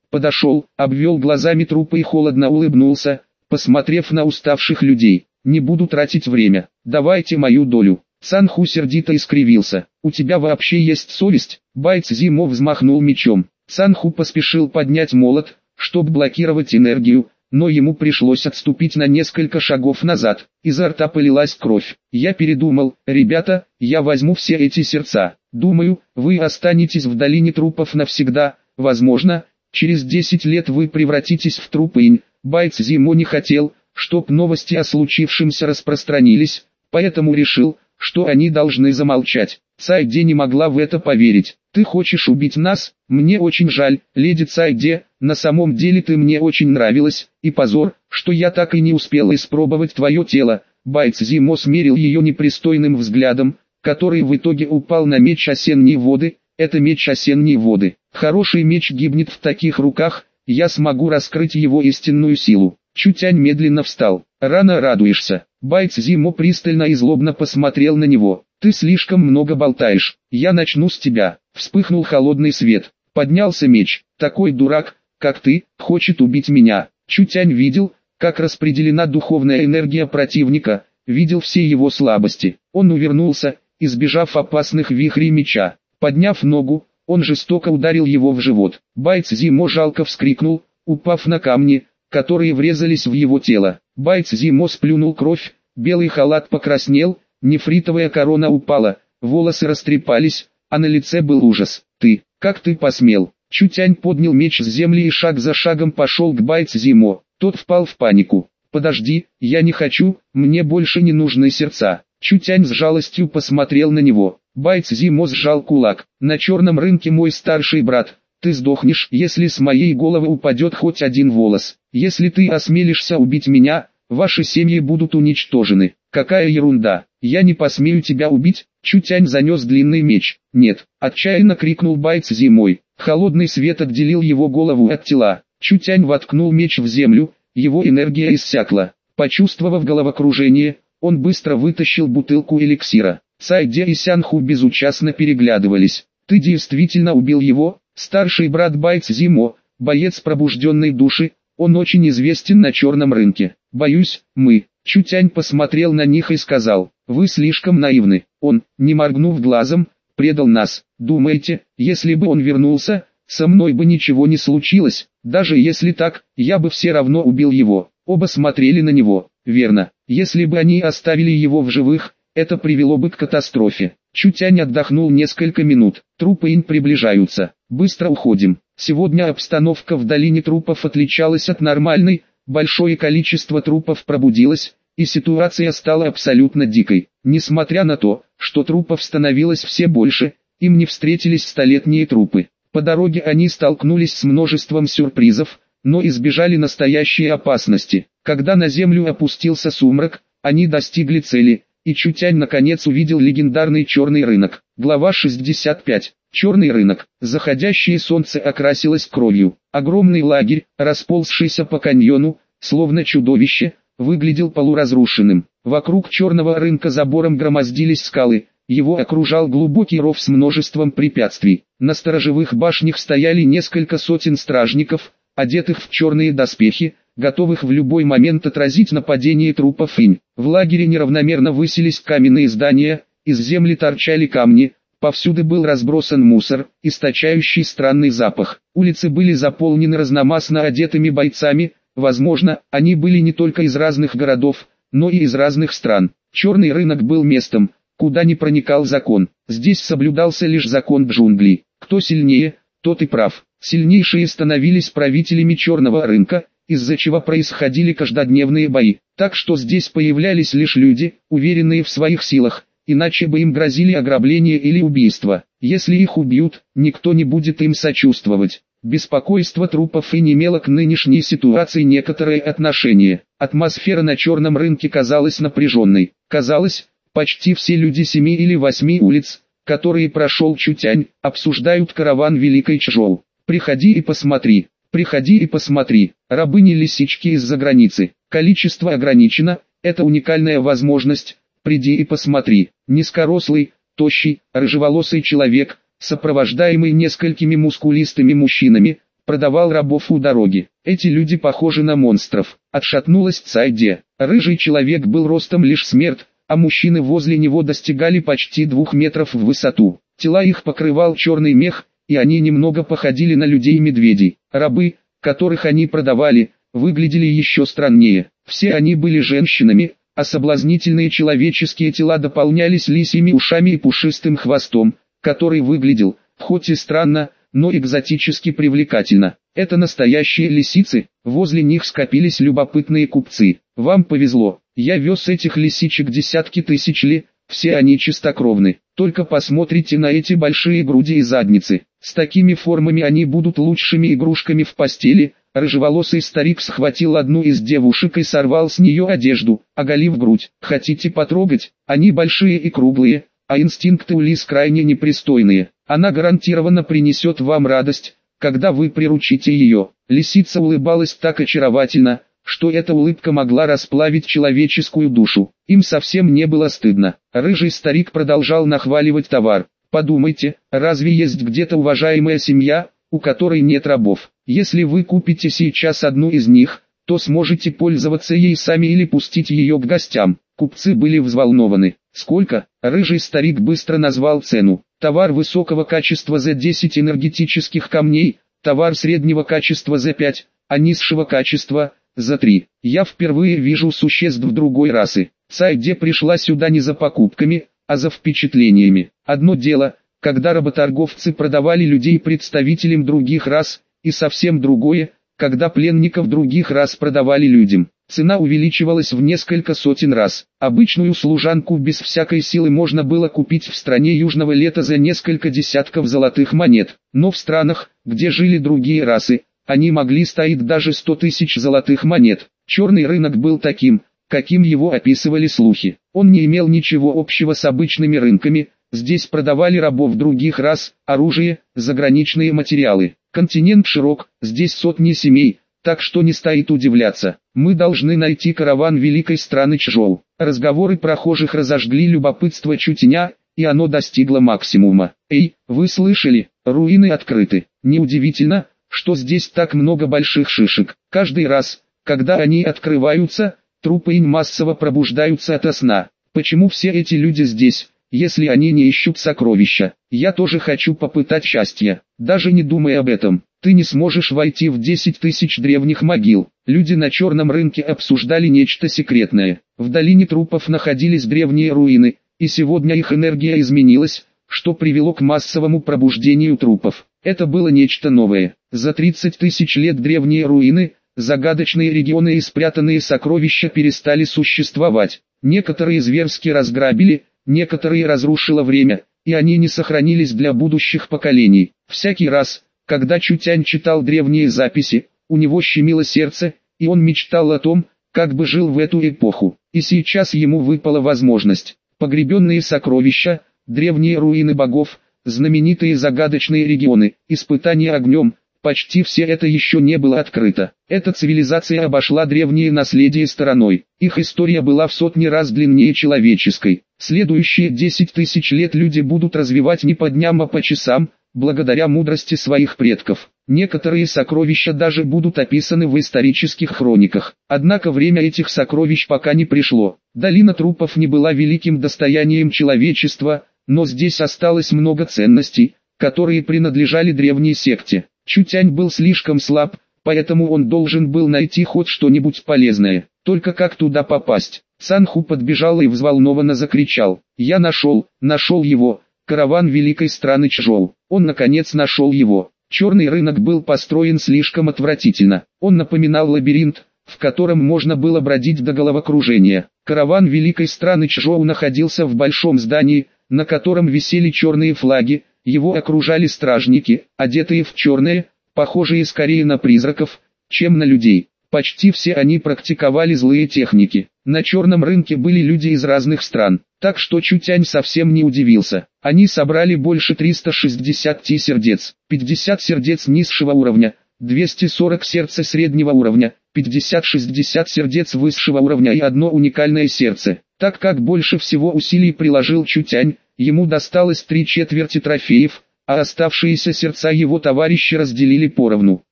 Подошел, обвел глазами трупы и холодно улыбнулся, посмотрев на уставших людей. «Не буду тратить время, давайте мою долю». Санху сердито искривился. «У тебя вообще есть совесть?» Байцзимо взмахнул мечом. Санху поспешил поднять молот, чтобы блокировать энергию, но ему пришлось отступить на несколько шагов назад. Изо рта полилась кровь. «Я передумал, ребята, я возьму все эти сердца. Думаю, вы останетесь в долине трупов навсегда, возможно, через 10 лет вы превратитесь в трупы». Байцзимо не хотел, чтоб новости о случившемся распространились, поэтому решил, что они должны замолчать. Цайде не могла в это поверить. «Ты хочешь убить нас? Мне очень жаль, леди Цайде, на самом деле ты мне очень нравилась, и позор, что я так и не успел испробовать твое тело». Байцзимо смерил ее непристойным взглядом, который в итоге упал на меч осенние воды. «Это меч осенние воды. Хороший меч гибнет в таких руках, я смогу раскрыть его истинную силу». Чутянь медленно встал. «Рано радуешься». Байцзимо пристально и злобно посмотрел на него. «Ты слишком много болтаешь, я начну с тебя». Вспыхнул холодный свет. Поднялся меч. «Такой дурак, как ты, хочет убить меня». Чутянь видел, как распределена духовная энергия противника, видел все его слабости. Он увернулся, избежав опасных вихрей меча. Подняв ногу, он жестоко ударил его в живот. Байцзимо жалко вскрикнул, упав на камни, которые врезались в его тело. Байцзимо сплюнул кровь, белый халат покраснел, нефритовая корона упала, волосы растрепались, а на лице был ужас. «Ты, как ты посмел?» Чутянь поднял меч с земли и шаг за шагом пошел к Байцзимо. Тот впал в панику. «Подожди, я не хочу, мне больше не нужны сердца». Чутянь с жалостью посмотрел на него. Байцзимо сжал кулак. «На черном рынке мой старший брат. Ты сдохнешь, если с моей головы упадет хоть один волос. Если ты осмелишься убить меня, ваши семьи будут уничтожены». «Какая ерунда, я не посмею тебя убить». Чутянь занес длинный меч. «Нет», отчаянно крикнул Байцзимо. Холодный свет отделил его голову от тела. Чутянь воткнул меч в землю, его энергия иссякла. Почувствовав головокружение, он быстро вытащил бутылку эликсира. Цайде и Сянху безучастно переглядывались. «Ты действительно убил его?» Старший брат Байцзимо, боец пробужденной души, он очень известен на черном рынке. «Боюсь, мы». Чутянь посмотрел на них и сказал: «Вы слишком наивны. Он, не моргнув глазом, предал нас. Думаете, если бы он вернулся, со мной бы ничего не случилось? Даже если так, я бы все равно убил его». Оба смотрели на него. «Верно. Если бы они оставили его в живых, это привело бы к катастрофе». Чутянь отдохнул несколько минут. «Трупы Инь приближаются. Быстро уходим». Сегодня обстановка в долине трупов отличалась от нормальной, большое количество трупов пробудилось, и ситуация стала абсолютно дикой. Несмотря на то, что трупов становилось все больше, им не встретились столетние трупы. По дороге они столкнулись с множеством сюрпризов, но избежали настоящей опасности. Когда на землю опустился сумрак, они достигли цели, и Чутянь наконец увидел легендарный черный рынок. Глава 65. Черный рынок. Заходящее солнце окрасилось кровью. Огромный лагерь, расползшийся по каньону, словно чудовище, выглядел полуразрушенным. Вокруг черного рынка забором громоздились скалы, его окружал глубокий ров с множеством препятствий. На сторожевых башнях стояли несколько сотен стражников, одетых в черные доспехи, готовых в любой момент отразить нападение трупов Инь. В лагере неравномерно высились каменные здания, из земли торчали камни, повсюду был разбросан мусор, источающий странный запах. Улицы были заполнены разномастно одетыми бойцами, возможно, они были не только из разных городов, но и из разных стран. Черный рынок был местом, куда не проникал закон. Здесь соблюдался лишь закон джунглей. Кто сильнее, тот и прав. Сильнейшие становились правителями черного рынка, из-за чего происходили каждодневные бои. Так что здесь появлялись лишь люди, уверенные в своих силах, иначе бы им грозили ограбление или убийство. Если их убьют, никто не будет им сочувствовать. Беспокойство трупов и не имело к нынешней ситуации некоторое отношение. Атмосфера на черном рынке казалась напряженной. Казалось, почти все люди 7 или 8 улиц, которые прошел Чутянь, обсуждают караван Великой Чжоу. «Приходи и посмотри, приходи и посмотри». Рабыни-лисички из-за границы. Количество ограничено, это уникальная возможность. Приди и посмотри. Низкорослый, тощий, рыжеволосый человек, сопровождаемый несколькими мускулистыми мужчинами, продавал рабов у дороги. Эти люди похожи на монстров. Отшатнулась Цайде. Рыжий человек был ростом лишь смерть, а мужчины возле него достигали почти 2 метров в высоту. Тела их покрывал черный мех, и они немного походили на людей-медведей. Рабы, которых они продавали, выглядели еще страннее. Все они были женщинами, а соблазнительные человеческие тела дополнялись лисьими ушами и пушистым хвостом, который выглядел, хоть и странно, но экзотически привлекательно. Это настоящие лисицы, возле них скопились любопытные купцы. Вам повезло, я вез этих лисичек десятки тысяч лет, все они чистокровны. Только посмотрите на эти большие груди и задницы. С такими формами они будут лучшими игрушками в постели. Рыжеволосый старик схватил одну из девушек и сорвал с нее одежду, оголив грудь. Хотите потрогать? Они большие и круглые, а инстинкты у лис крайне непристойные. Она гарантированно принесет вам радость, когда вы приручите ее. Лисица улыбалась так очаровательно, что эта улыбка могла расплавить человеческую душу. Им совсем не было стыдно. Рыжий старик продолжал нахваливать товар. Подумайте, разве есть где-то уважаемая семья, у которой нет рабов? Если вы купите сейчас одну из них, то сможете пользоваться ей сами или пустить ее к гостям. Купцы были взволнованы. Сколько? Рыжий старик быстро назвал цену. Товар высокого качества за 10 энергетических камней, товар среднего качества за 5, а низшего качества за 3. Я впервые вижу существ другой расы. Цайде пришла сюда не за покупками, а за впечатлениями. Одно дело, когда работорговцы продавали людей представителям других рас, и совсем другое, когда пленников других рас продавали людям. Цена увеличивалась в несколько сотен раз. Обычную служанку без всякой силы можно было купить в стране Южного Лета за несколько десятков золотых монет. Но в странах, где жили другие расы, они могли стоить даже 100 тысяч золотых монет. Черный рынок был таким, каким его описывали слухи. Он не имел ничего общего с обычными рынками. Здесь продавали рабов других рас, оружие, заграничные материалы. Континент широк, здесь сотни семей, так что не стоит удивляться. Мы должны найти караван великой страны Чжоу. Разговоры прохожих разожгли любопытство Чутеня, и оно достигло максимума. Эй, вы слышали? Руины открыты. Неудивительно, что здесь так много больших шишек. Каждый раз, когда они открываются, трупы массово пробуждаются ото сна. Почему все эти люди здесь, если они не ищут сокровища? Я тоже хочу попытать счастья. Даже не думай об этом. Ты не сможешь войти в 10 тысяч древних могил. Люди на черном рынке обсуждали нечто секретное. В долине трупов находились древние руины, и сегодня их энергия изменилась, что привело к массовому пробуждению трупов. Это было нечто новое. За 30 тысяч лет древние руины, загадочные регионы и спрятанные сокровища перестали существовать. Некоторые зверски разграбили, некоторые разрушило время, и они не сохранились для будущих поколений. Всякий раз, когда Чутянь читал древние записи, у него щемило сердце, и он мечтал о том, как бы жил в эту эпоху. И сейчас ему выпала возможность. Погребенные сокровища, древние руины богов, знаменитые загадочные регионы, испытания огнем, почти все это еще не было открыто. Эта цивилизация обошла древнее наследие стороной. Их история была в сотни раз длиннее человеческой. Следующие 10 тысяч лет люди будут развивать не по дням, а по часам, благодаря мудрости своих предков. Некоторые сокровища даже будут описаны в исторических хрониках. Однако время этих сокровищ пока не пришло. Долина трупов не была великим достоянием человечества, но здесь осталось много ценностей, которые принадлежали древней секте. Чутянь был слишком слаб, поэтому он должен был найти хоть что-нибудь полезное. Только как туда попасть? Цанху подбежал и взволнованно закричал: «Я нашел его, караван великой страны Чжоу». Он наконец нашел его. Черный рынок был построен слишком отвратительно. Он напоминал лабиринт, в котором можно было бродить до головокружения. Караван великой страны Чжоу находился в большом здании, на котором висели черные флаги. Его окружали стражники, одетые в черное, похожие скорее на призраков, чем на людей. Почти все они практиковали злые техники. На черном рынке были люди из разных стран, так что Чутянь совсем не удивился. Они собрали больше 360 сердец, 50 сердец низшего уровня, 240 сердца среднего уровня, 50-60 сердец высшего уровня и одно уникальное сердце. Так как больше всего усилий приложил Чутянь, ему досталось 3/4 трофеев, а оставшиеся сердца его товарищи разделили поровну.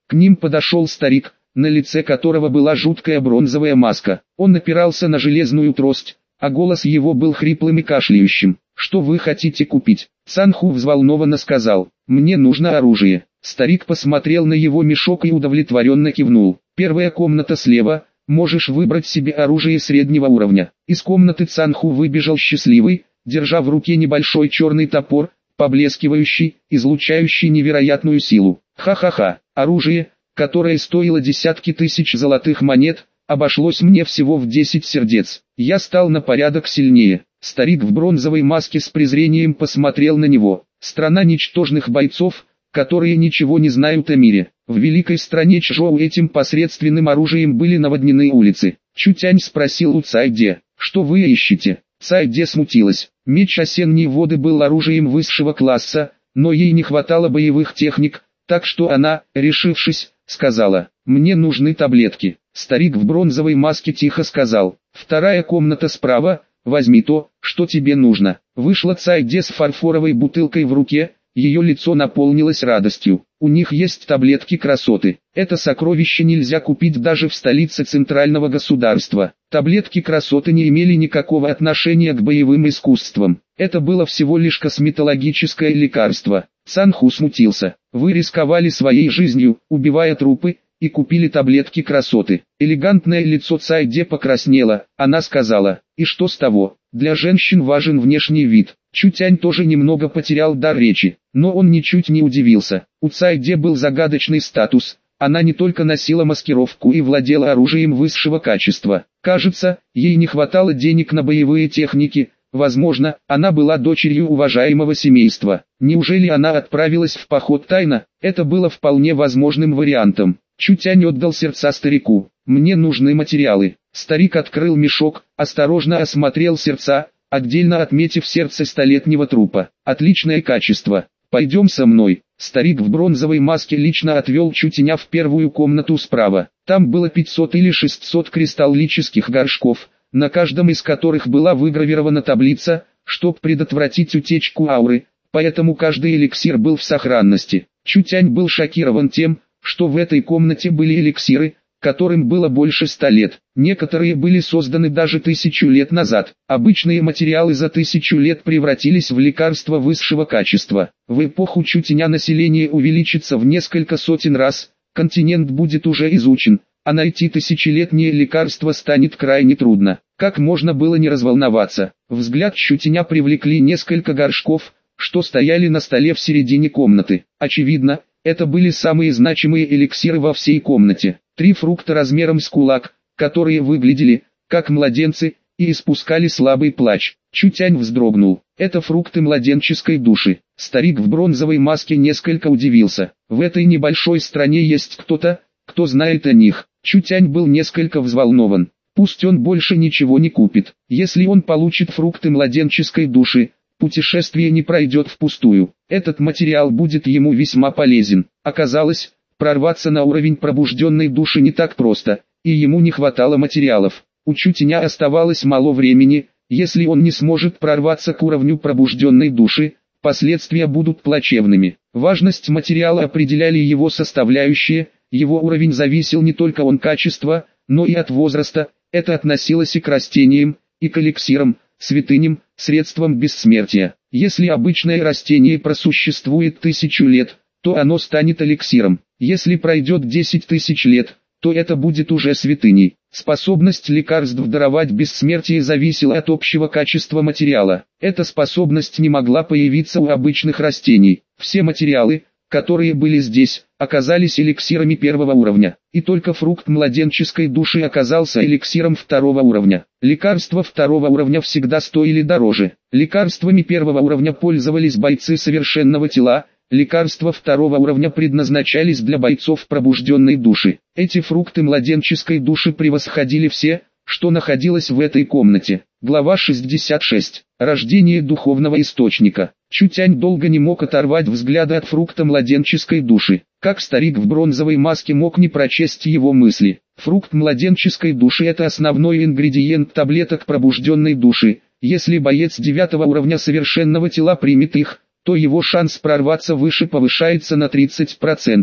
К ним подошел старик, на лице которого была жуткая бронзовая маска. Он опирался на железную трость, а голос его был хриплым и кашляющим. «Что вы хотите купить?» Цанху взволнованно сказал. «Мне нужно оружие». Старик посмотрел на его мешок и удовлетворенно кивнул. «Первая комната слева, можешь выбрать себе оружие среднего уровня». Из комнаты Цанху выбежал счастливый, держа в руке небольшой черный топор, поблескивающий, излучающий невероятную силу. «Ха-ха-ха, оружие, которое стоило десятки тысяч золотых монет, обошлось мне всего в 10 сердец. Я стал на порядок сильнее». Старик в бронзовой маске с презрением посмотрел на него. «Страна ничтожных бойцов, которые ничего не знают о мире. В великой стране Чжоу этим посредственным оружием были наводнены улицы». Чутянь спросил у Цайде: «Что вы ищете?» Цайде смутилась. Меч осенней воды был оружием высшего класса, но ей не хватало боевых техник, так что она, решившись, сказала: «Мне нужны таблетки». Старик в бронзовой маске тихо сказал: «Вторая комната справа, возьми то, что тебе нужно». Вышла Цайде с фарфоровой бутылкой в руке, ее лицо наполнилось радостью. «У них есть таблетки красоты. Это сокровище нельзя купить даже в столице центрального государства». Таблетки красоты не имели никакого отношения к боевым искусствам. Это было всего лишь косметологическое лекарство. Цанху смутился. «Вы рисковали своей жизнью, убивая трупы, и купили таблетки красоты». Элегантное лицо Цайде покраснело. Она сказала: «И что с того? Для женщин важен внешний вид». Чутянь тоже немного потерял дар речи, но он ничуть не удивился. У Цайде был загадочный статус. Она не только носила маскировку и владела оружием высшего качества. Кажется, ей не хватало денег на боевые техники. Возможно, она была дочерью уважаемого семейства. Неужели она отправилась в поход тайно? Это было вполне возможным вариантом. Чутянь отдал сердца старику. «Мне нужны материалы». Старик открыл мешок, осторожно осмотрел сердца, отдельно отметив сердце столетнего трупа. «Отличное качество. Пойдем со мной». Старик в бронзовой маске лично отвел Чутяня в первую комнату справа. Там было 500 или 600 кристаллических горшков, на каждом из которых была выгравирована таблица, чтобы предотвратить утечку ауры, поэтому каждый эликсир был в сохранности. Чутянь был шокирован тем, что в этой комнате были эликсиры, которым было больше 100 лет. Некоторые были созданы даже 1000 лет назад. Обычные материалы за 1000 лет превратились в лекарства высшего качества. В эпоху Чутяня население увеличится в несколько сотен раз, континент будет уже изучен, а найти тысячелетнее лекарство станет крайне трудно. Как можно было не разволноваться? Взгляд Чутяня привлекли несколько горшков, что стояли на столе в середине комнаты. Очевидно, это были самые значимые эликсиры во всей комнате. 3 фрукта размером с кулак, которые выглядели, как младенцы, и испускали слабый плач. Чутянь вздрогнул. Это фрукты младенческой души. Старик в бронзовой маске несколько удивился. В этой небольшой стране есть кто-то, кто знает о них. Чутянь был несколько взволнован. Пусть он больше ничего не купит. Если он получит фрукты младенческой души, путешествие не пройдет впустую. Этот материал будет ему весьма полезен. Оказалось, прорваться на уровень пробужденной души не так просто, и ему не хватало материалов. У Чутяня оставалось мало времени. Если он не сможет прорваться к уровню пробужденной души, последствия будут плачевными. Важность материала определяли его составляющие, его уровень зависел не только от качества, но и от возраста. Это относилось и к растениям, и к эликсирам, святыням, средствам бессмертия. Если обычное растение просуществует 1000 лет, то оно станет эликсиром. Если пройдет 10 тысяч лет, то это будет уже святыней. Способность лекарств даровать бессмертие зависела от общего качества материала. Эта способность не могла появиться у обычных растений. Все материалы, которые были здесь, оказались эликсирами первого уровня, и только фрукт младенческой души оказался эликсиром второго уровня. Лекарства второго уровня всегда стоили дороже. Лекарствами первого уровня пользовались бойцы совершенного тела, лекарства второго уровня предназначались для бойцов пробужденной души. Эти фрукты младенческой души превосходили все, что находилось в этой комнате. Глава 66. Рождение духовного источника. Чутянь долго не мог оторвать взгляда от фрукта младенческой души. Как старик в бронзовой маске мог не прочесть его мысли? Фрукт младенческой души – это основной ингредиент таблеток пробужденной души. Если боец 9 уровня совершенного тела примет их, то его шанс прорваться выше повышается на 30%.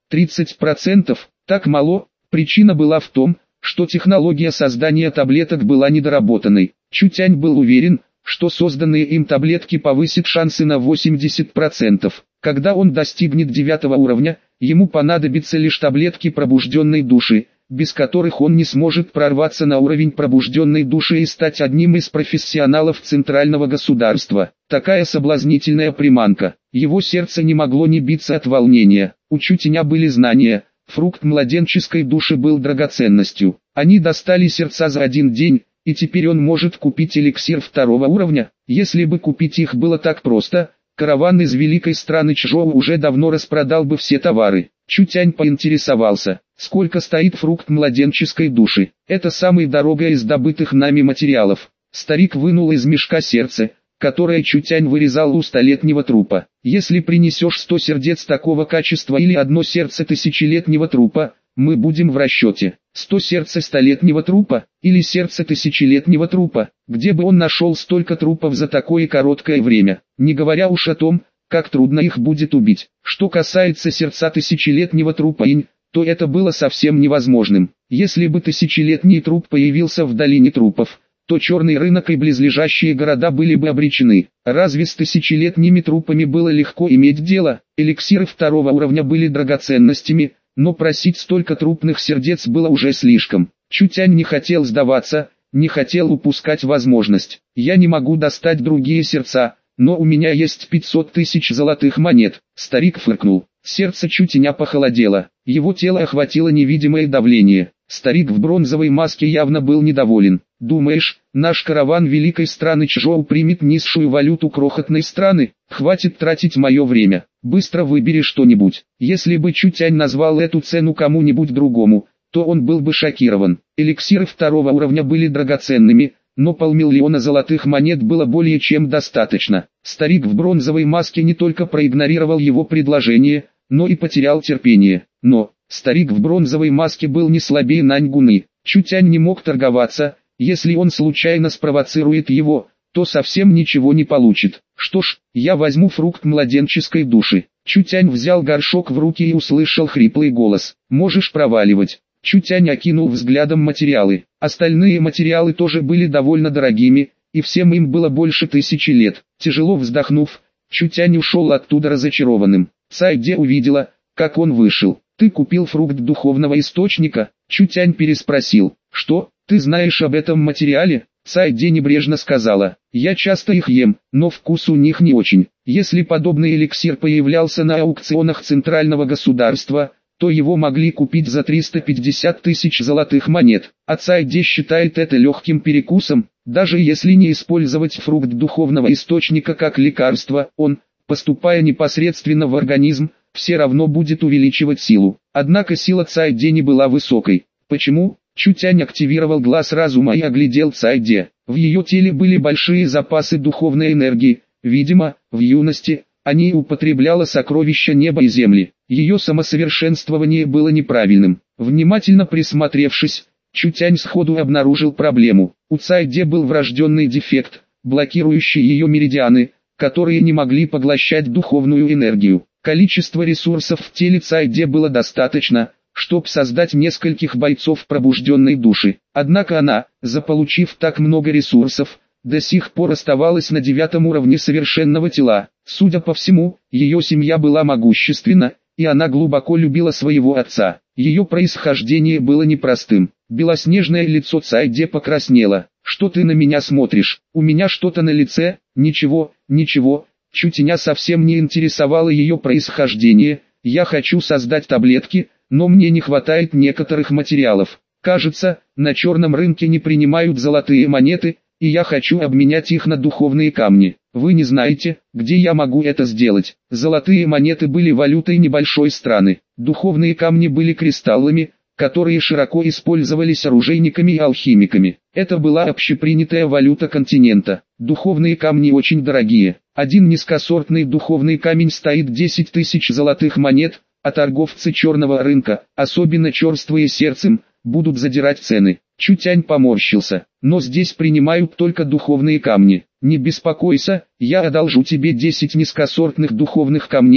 30%, так мало. Причина была в том, что технология создания таблеток была недоработанной. Чутянь был уверен, что созданные им таблетки повысят шансы на 80%. Когда он достигнет 9 уровня, ему понадобятся лишь таблетки пробужденной души, без которых он не сможет прорваться на уровень пробужденной души и стать одним из профессионалов центрального государства. Такая соблазнительная приманка. Его сердце не могло не биться от волнения. У Чутяня были знания. Фрукт младенческой души был драгоценностью. Они достали сердца за один день, и теперь он может купить эликсир 2 уровня. Если бы купить их было так просто, караван из великой страны Чжоу уже давно распродал бы все товары. Чутянь поинтересовался, сколько стоит фрукт младенческой души. Это самый дорогой из добытых нами материалов. Старик вынул из мешка сердце, которое Чутянь вырезал у столетнего трупа. Если принесешь 100 сердец такого качества или одно сердце тысячелетнего трупа, мы будем в расчете. 100 сердца столетнего трупа, или сердце тысячелетнего трупа, где бы он нашел столько трупов за такое короткое время, не говоря уж о том, как трудно их будет убить. Что касается сердца тысячелетнего трупа инь, то это было совсем невозможным. Если бы тысячелетний труп появился в долине трупов, то черный рынок и близлежащие города были бы обречены. Разве с тысячелетними трупами было легко иметь дело? Эликсиры 2 уровня были драгоценностями, но просить столько трупных сердец было уже слишком. Чутянь не хотел сдаваться, не хотел упускать возможность. Я не могу достать другие сердца, но у меня есть 500 тысяч золотых монет. Старик фыркнул. Сердце Чутяня похолодело. Его тело охватило невидимое давление. Старик в бронзовой маске явно был недоволен. «Думаешь, наш караван великой страны Чжоу примет низшую валюту крохотной страны? Хватит тратить мое время. Быстро выбери что-нибудь». Если бы Чутянь назвал эту цену кому-нибудь другому, то он был бы шокирован. Эликсиры 2 уровня были драгоценными, но 500 000 золотых монет было более чем достаточно. Старик в бронзовой маске не только проигнорировал его предложение, но и потерял терпение. Но старик в бронзовой маске был не слабее Наньгуны. Чутянь не мог торговаться. Если он случайно спровоцирует его, то совсем ничего не получит. Что ж, я возьму фрукт младенческой души. Чутянь взял горшок в руки и услышал хриплый голос. Можешь проваливать. Чутянь окинул взглядом материалы. Остальные материалы тоже были довольно дорогими, и всем им было больше 1000 лет. Тяжело вздохнув, Чутянь ушел оттуда разочарованным. Цайде увидела, как он вышел. «Ты купил фрукт духовного источника?» Чутянь переспросил. «Что, ты знаешь об этом материале?» Цайде небрежно сказала. «Я часто их ем, но вкус у них не очень. Если подобный эликсир появлялся на аукционах центрального государства, то его могли купить за 350 тысяч золотых монет. А Цайде считает это легким перекусом. Даже если не использовать фрукт духовного источника как лекарство, он, поступая непосредственно в организм, все равно будет увеличивать силу. Однако сила Цайде не была высокой. Почему? Чутянь активировал глаз разума и оглядел Цайде. В ее теле были большие запасы духовной энергии. Видимо, в юности она употребляла сокровища неба и земли. Ее самосовершенствование было неправильным. Внимательно присмотревшись, Чутянь сходу обнаружил проблему. У Цайде был врожденный дефект, блокирующий ее меридианы, которые не могли поглощать духовную энергию. Количество ресурсов в теле Цайде было достаточно, чтобы создать нескольких бойцов пробужденной души. Однако она, заполучив так много ресурсов, до сих пор оставалась на 9 уровне совершенного тела. Судя по всему, ее семья была могущественна, и она глубоко любила своего отца. Ее происхождение было непростым. Белоснежное лицо Цайде покраснело. «Что ты на меня смотришь? У меня что-то на лице?» «Ничего, ничего». Чутяня совсем не интересовало ее происхождение. «Я хочу создать таблетки, но мне не хватает некоторых материалов. Кажется, на черном рынке не принимают золотые монеты, и я хочу обменять их на духовные камни. Вы не знаете, где я могу это сделать?» Золотые монеты были валютой небольшой страны. Духовные камни были кристаллами, которые широко использовались оружейниками и алхимиками. Это была общепринятая валюта континента. Духовные камни очень дорогие. Один низкосортный духовный камень стоит 10 тысяч золотых монет, а торговцы черного рынка, особенно черствые сердцем, будут задирать цены. Чутянь поморщился. «Но здесь принимают только духовные камни. Не беспокойся, я одолжу тебе 10 низкосортных духовных камней».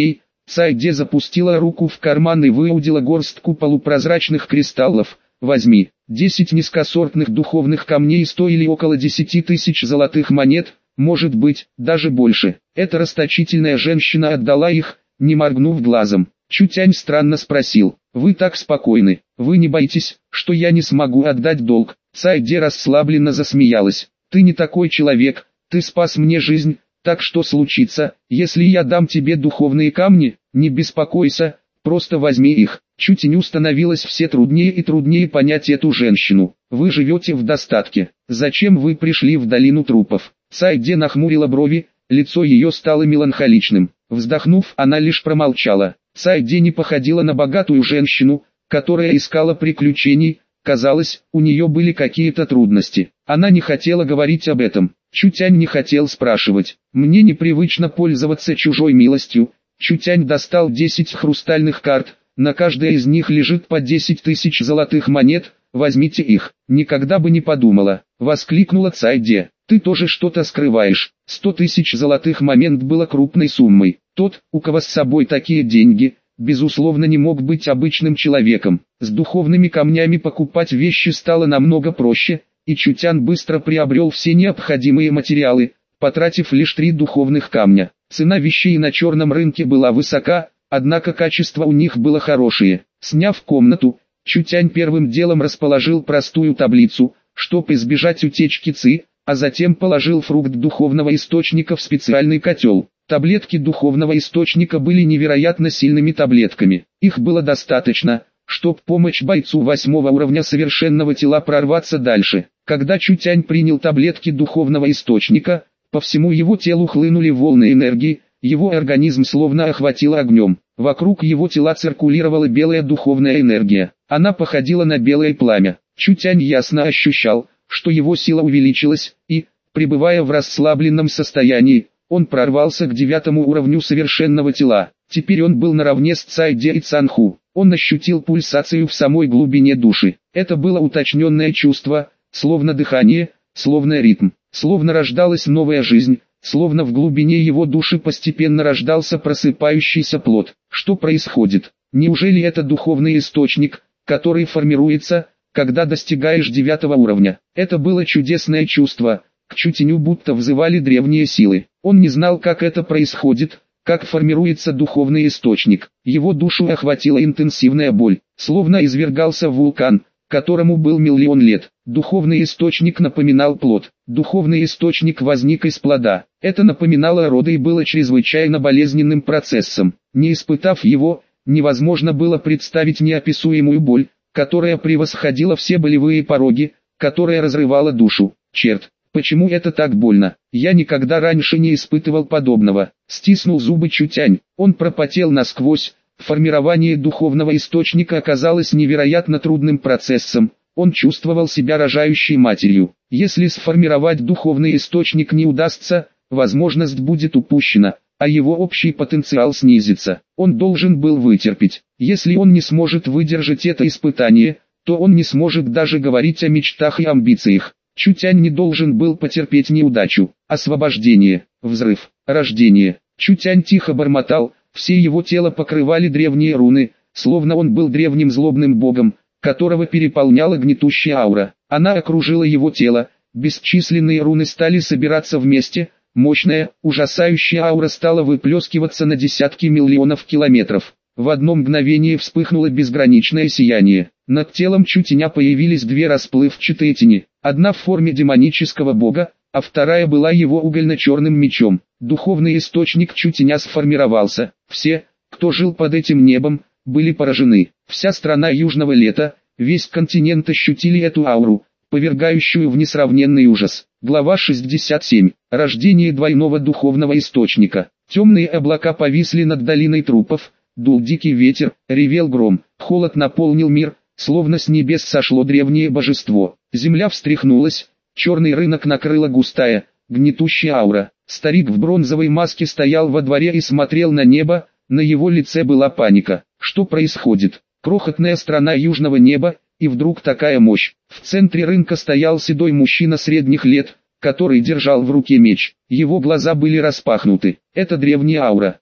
Цайде запустила руку в карман и выудила горстку полупрозрачных кристаллов. Возьми. 10 низкосортных духовных камней стоили около 10 тысяч золотых монет, может быть, даже больше. Эта расточительная женщина отдала их, не моргнув глазом. Чутянь странно спросил: «Вы так спокойны, вы не боитесь, что я не смогу отдать долг?» Цайде расслабленно засмеялась. «Ты не такой человек, ты спас мне жизнь, так что случится, если я дам тебе духовные камни? Не беспокойся, просто возьми их». Чутяню становилось все труднее и труднее понять эту женщину. «Вы живете в достатке, зачем вы пришли в долину трупов?» Цайде нахмурила брови, лицо ее стало меланхоличным. Вздохнув, она лишь промолчала. Цайде не походила на богатую женщину, которая искала приключений. Казалось, у нее были какие-то трудности. Она не хотела говорить об этом. Чутянь не хотел спрашивать. «Мне непривычно пользоваться чужой милостью». Чутянь достал 10 хрустальных карт, на каждой из них лежит по 10 тысяч золотых монет, возьмите их. «Никогда бы не подумала», — воскликнула Цайде. «Ты тоже что-то скрываешь». 100 тысяч золотых монет было крупной суммой. Тот, у кого с собой такие деньги, безусловно не мог быть обычным человеком. С духовными камнями покупать вещи стало намного проще, и Чутян быстро приобрел все необходимые материалы, потратив лишь 3 духовных камня. Цена вещей на черном рынке была высока, однако качество у них было хорошее. Сняв комнату, Чутянь первым делом расположил простую таблицу, чтобы избежать утечки ци, а затем положил фрукт духовного источника в специальный котел. Таблетки духовного источника были невероятно сильными таблетками. Их было достаточно, чтобы помочь бойцу 8-го уровня совершенного тела прорваться дальше. Когда Чутянь принял таблетки духовного источника, по всему его телу хлынули волны энергии, его организм словно охватило огнем. Вокруг его тела циркулировала белая духовная энергия. Она походила на белое пламя. Чутянь ясно ощущал, что его сила увеличилась, и, пребывая в расслабленном состоянии, он прорвался к 9-му уровню совершенного тела. Теперь он был наравне с Цайде и Цанху. Он ощутил пульсацию в самой глубине души. Это было уточненное чувство, словно дыхание, словно ритм, словно рождалась новая жизнь, словно в глубине его души постепенно рождался просыпающийся плод. Что происходит? Неужели это духовный источник, который формируется, когда достигаешь 9-го уровня? Это было чудесное чувство. К Чутяню будто взывали древние силы. Он не знал, как это происходит, как формируется духовный источник. Его душу охватила интенсивная боль, словно извергался вулкан, которому был миллион лет. Духовный источник напоминал плод. Духовный источник возник из плода. Это напоминало роды и было чрезвычайно болезненным процессом. Не испытав его, невозможно было представить неописуемую боль, которая превосходила все болевые пороги, которая разрывала душу. Черт! Почему это так больно? Я никогда раньше не испытывал подобного. Стиснул зубы Чутянь. Он пропотел насквозь. Формирование духовного источника оказалось невероятно трудным процессом. Он чувствовал себя рожающей матерью. Если сформировать духовный источник не удастся, возможность будет упущена, а его общий потенциал снизится. Он должен был вытерпеть. Если он не сможет выдержать это испытание, то он не сможет даже говорить о мечтах и амбициях. Чутянь не должен был потерпеть неудачу. Освобождение, взрыв, рождение. Чутянь тихо бормотал, все его тело покрывали древние руны, словно он был древним злобным богом, которого переполняла гнетущая аура. Она окружила его тело, бесчисленные руны стали собираться вместе, мощная, ужасающая аура стала выплескиваться на десятки миллионов километров. В одно мгновение вспыхнуло безграничное сияние. Над телом Чутяня появились 2 расплывчатые тени, одна в форме демонического бога, а вторая была его угольно-черным мечом. Духовный источник Чутяня сформировался. Все, кто жил под этим небом, были поражены. Вся страна Южного Лета, весь континент ощутили эту ауру, повергающую в несравненный ужас. Глава 67. Рождение двойного духовного источника. Темные облака повисли над долиной трупов, дул дикий ветер, ревел гром, холод наполнил мир, словно с небес сошло древнее божество. Земля встряхнулась, черный рынок накрыла густая, гнетущая аура. Старик в бронзовой маске стоял во дворе и смотрел на небо, на его лице была паника. Что происходит? Крохотная страна южного неба, и вдруг такая мощь. В центре рынка стоял седой мужчина средних лет, который держал в руке меч. Его глаза были распахнуты. Это древняя аура.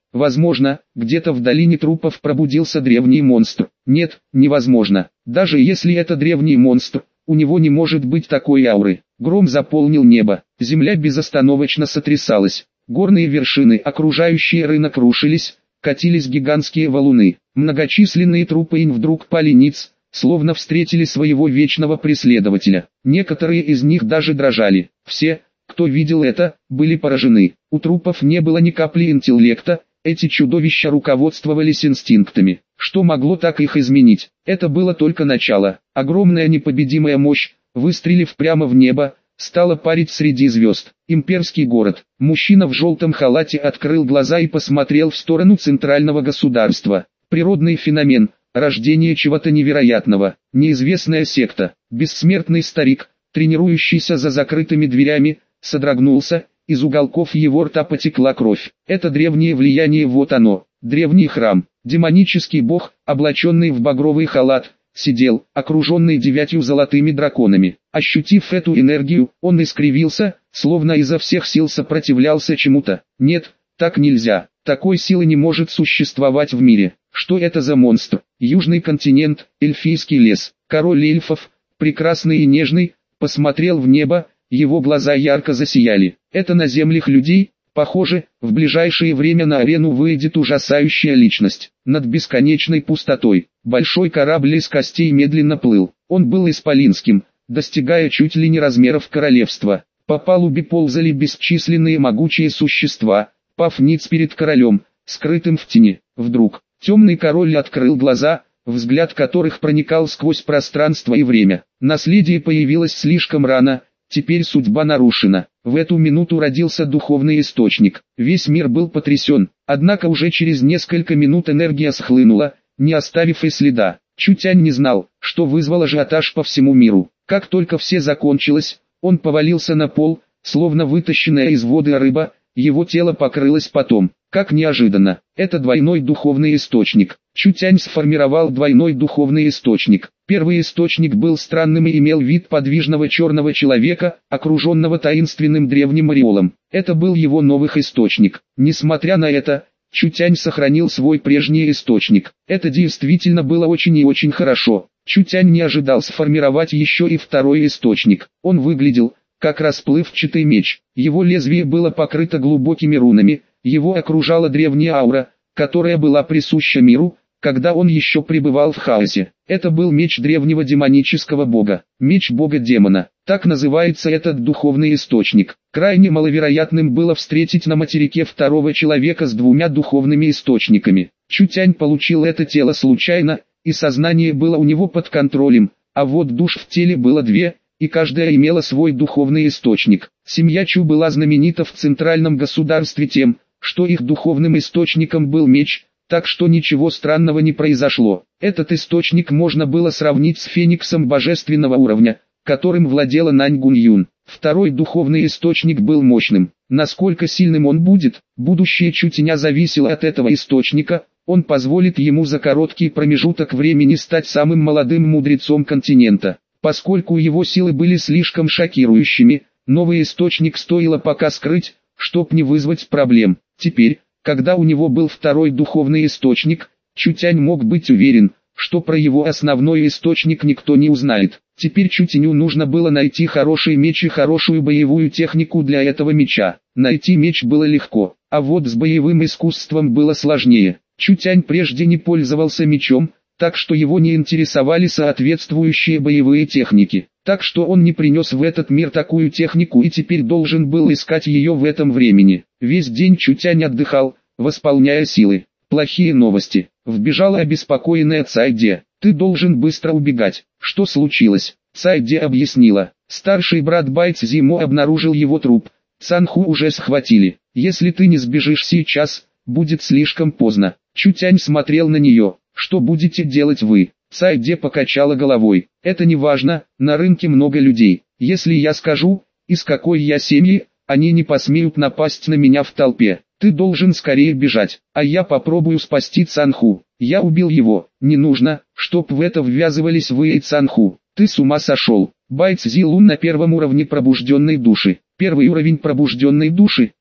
Возможно, где-то в долине трупов пробудился древний монстр. Нет, невозможно. Даже если это древний монстр, у него не может быть такой ауры. Гром заполнил небо, земля безостановочно сотрясалась. Горные вершины, окружающие рынок, рушились, катились гигантские валуны. Многочисленные трупы им вдруг пали ниц, словно встретили своего вечного преследователя. Некоторые из них даже дрожали. Все, кто видел это, были поражены. У трупов не было ни капли интеллекта, эти чудовища руководствовались инстинктами. Что могло так их изменить? Это было только начало. Огромная непобедимая мощь, выстрелив прямо в небо, стала парить среди звезд. Имперский город. Мужчина в желтом халате открыл глаза и посмотрел в сторону центрального государства. Природный феномен, рождение чего-то невероятного. Неизвестная секта. Бессмертный старик, тренирующийся за закрытыми дверями, содрогнулся, из уголков его рта потекла кровь. Это древнее влияние, вот оно, древний храм. Демонический бог, облаченный в багровый халат, сидел, окруженный 9 золотыми драконами. Ощутив эту энергию, он искривился, словно изо всех сил сопротивлялся чему-то. Нет, так нельзя, такой силы не может существовать в мире. Что это за монстр? Южный континент, эльфийский лес. Король эльфов, прекрасный и нежный, посмотрел в небо, его глаза ярко засияли. Это на землях людей? Похоже, в ближайшее время на арену выйдет ужасающая личность. Над бесконечной пустотой, большой корабль из костей медленно плыл. Он был исполинским, достигая чуть ли не размеров королевства. По палубе ползали бесчисленные могучие существа, пав ниц перед королем, скрытым в тени. Вдруг, темный король открыл глаза, взгляд которых проникал сквозь пространство и время. Наследие появилось слишком рано. Теперь судьба нарушена. В эту минуту родился духовный источник. Весь мир был потрясен, однако уже через несколько минут энергия схлынула, не оставив и следа. Чутянь не знал, что вызвал ажиотаж по всему миру. Как только все закончилось, он повалился на пол, словно вытащенная из воды рыба, его тело покрылось потом. Как неожиданно, это двойной духовный источник. Чутянь сформировал двойной духовный источник. Первый источник был странным и имел вид подвижного черного человека, окруженного таинственным древним ореолом. Это был его новый источник. Несмотря на это, Чутянь сохранил свой прежний источник. Это действительно было очень и очень хорошо. Чутянь не ожидал сформировать еще и второй источник. Он выглядел как расплывчатый меч. Его лезвие было покрыто глубокими рунами. Его окружала древняя аура, которая была присуща миру, когда он еще пребывал в хаосе. Это был меч древнего демонического бога, меч бога-демона. Так называется этот духовный источник. Крайне маловероятным было встретить на материке второго человека с двумя духовными источниками. Чутянь получил это тело случайно, и сознание было у него под контролем, а вот душ в теле было две, и каждая имела свой духовный источник. Семья Чу была знаменита в центральном государстве тем, что их духовным источником был меч, так что ничего странного не произошло. Этот источник можно было сравнить с фениксом божественного уровня, которым владела Нань Гуньюн. Второй духовный источник был мощным. Насколько сильным он будет, будущее Чутяня зависело от этого источника, он позволит ему за короткий промежуток времени стать самым молодым мудрецом континента. Поскольку его силы были слишком шокирующими, новый источник стоило пока скрыть, чтоб не вызвать проблем. Теперь, когда у него был второй духовный источник, Чутянь мог быть уверен, что про его основной источник никто не узнает. Теперь Чутяню нужно было найти хороший меч и хорошую боевую технику для этого меча. Найти меч было легко, а вот с боевым искусством было сложнее. Чутянь прежде не пользовался мечом, так что его не интересовали соответствующие боевые техники. Так что он не принес в этот мир такую технику и теперь должен был искать ее в этом времени. Весь день Чутянь отдыхал, восполняя силы. Плохие новости. Вбежала обеспокоенная Цайде. «Ты должен быстро убегать». «Что случилось?» Цайде объяснила. Старший брат Байцзимо обнаружил его труп. Цанху уже схватили. «Если ты не сбежишь сейчас, будет слишком поздно». Чутянь смотрел на нее. «Что будете делать вы?» Цайде покачала головой. «Это не важно, на рынке много людей. Если я скажу, из какой я семьи, они не посмеют напасть на меня в толпе. Ты должен скорее бежать, а я попробую спасти Цанху. Я убил его. Не нужно, чтоб в это ввязывались вы и Цанху. Ты с ума сошел». Байцзи Лун на первом уровне пробужденной души. Первый уровень пробужденной души.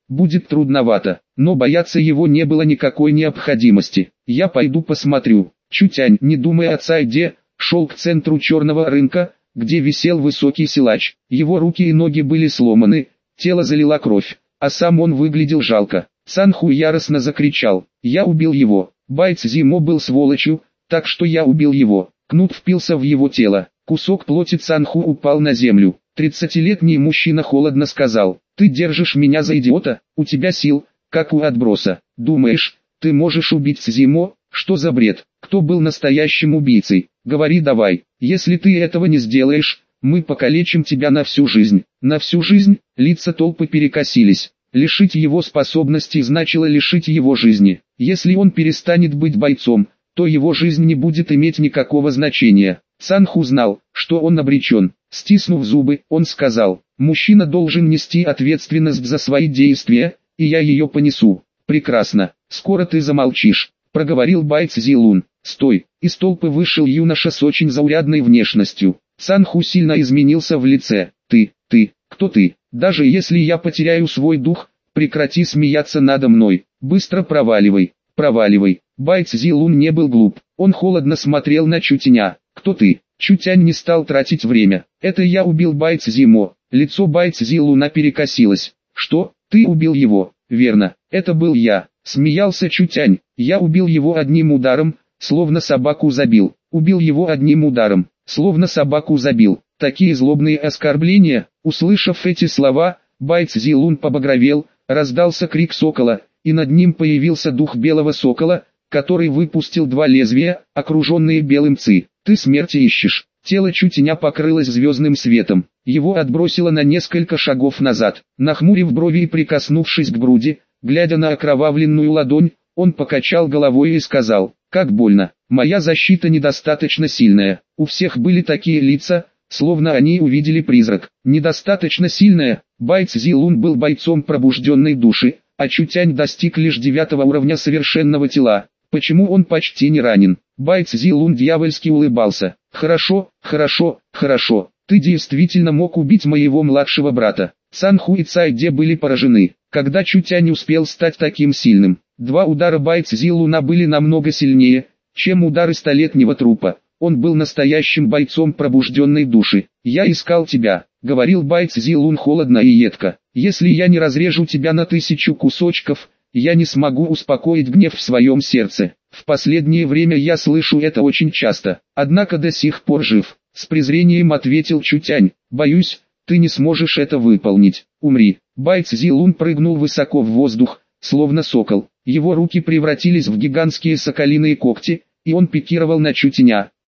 будет трудновато, но бояться его не было никакой необходимости. Я пойду посмотрю. Чутянь, не думая о Цайде, шел к центру черного рынка, где висел высокий силач. Его руки и ноги были сломаны, тело залила кровь, а сам он выглядел жалко. Санху яростно закричал: «Я убил его! Бай Цзимо был сволочью, так что я убил его!» Кнут впился в его тело. Кусок плоти Санху упал на землю. 30-летний мужчина холодно сказал: «Ты держишь меня за идиота? У тебя сил, как у отброса. Думаешь, ты можешь убить Цзимо? Что за бред? Кто был настоящим убийцей? Говори давай. Если ты этого не сделаешь, мы покалечим тебя на всю жизнь». На всю жизнь. Лица толпы перекосились. Лишить его способностей значило лишить его жизни. Если он перестанет быть бойцом, то его жизнь не будет иметь никакого значения. Санху знал, что он обречен. Стиснув зубы, он сказал: «Мужчина должен нести ответственность за свои действия, и я ее понесу». «Прекрасно, скоро ты замолчишь», — проговорил Бай Цзилун. «Стой!» Из толпы вышел юноша с очень заурядной внешностью. Санху сильно изменился в лице. «Ты, кто ты? Даже если я потеряю свой дух, прекрати смеяться надо мной. Быстро проваливай, проваливай». Бай Цзилун не был глуп. Он холодно смотрел на Чутяня. «Кто ты?» Чутянь не стал тратить время. «Это я убил Бай Цзимо». Лицо Бай Цзилуна перекосилось. «Что? Ты убил его?» «Верно, это был я», — смеялся Чутянь. «Я убил его одним ударом, словно собаку забил. Убил его одним ударом, словно собаку забил». Такие злобные оскорбления. Услышав эти слова, Бай Цзилун побагровел, раздался крик сокола, и над ним появился дух белого сокола, который выпустил два лезвия, окруженные белым ци. «Ты смерти ищешь». Тело Чутяня покрылось звездным светом. Его отбросило на несколько шагов назад. Нахмурив брови и прикоснувшись к груди, глядя на окровавленную ладонь, он покачал головой и сказал: «Как больно. Моя защита недостаточно сильная». У всех были такие лица, словно они увидели призрак. Недостаточно сильная. Бай Цзилун был бойцом пробужденной души, а Чутянь достиг лишь 9 уровня совершенного тела. Почему он почти не ранен? Бай Цзилун дьявольски улыбался. «Хорошо, хорошо, хорошо. Ты действительно мог убить моего младшего брата». Санху и Цайде были поражены, когда Чутянь успел стать таким сильным. Два удара Бай Цзилуна были намного сильнее, чем удары столетнего трупа. Он был настоящим бойцом пробужденной души. «Я искал тебя», — говорил Бай Цзилун холодно и едко. «Если я не разрежу тебя на 1000 кусочков, я не смогу успокоить гнев в своем сердце. В последнее время я слышу это очень часто, однако до сих пор жив». С презрением ответил Чутянь. «Боюсь, ты не сможешь это выполнить. Умри». Бай Цзилун прыгнул высоко в воздух, словно сокол. Его руки превратились в гигантские соколиные когти, и он пикировал на Чутяня.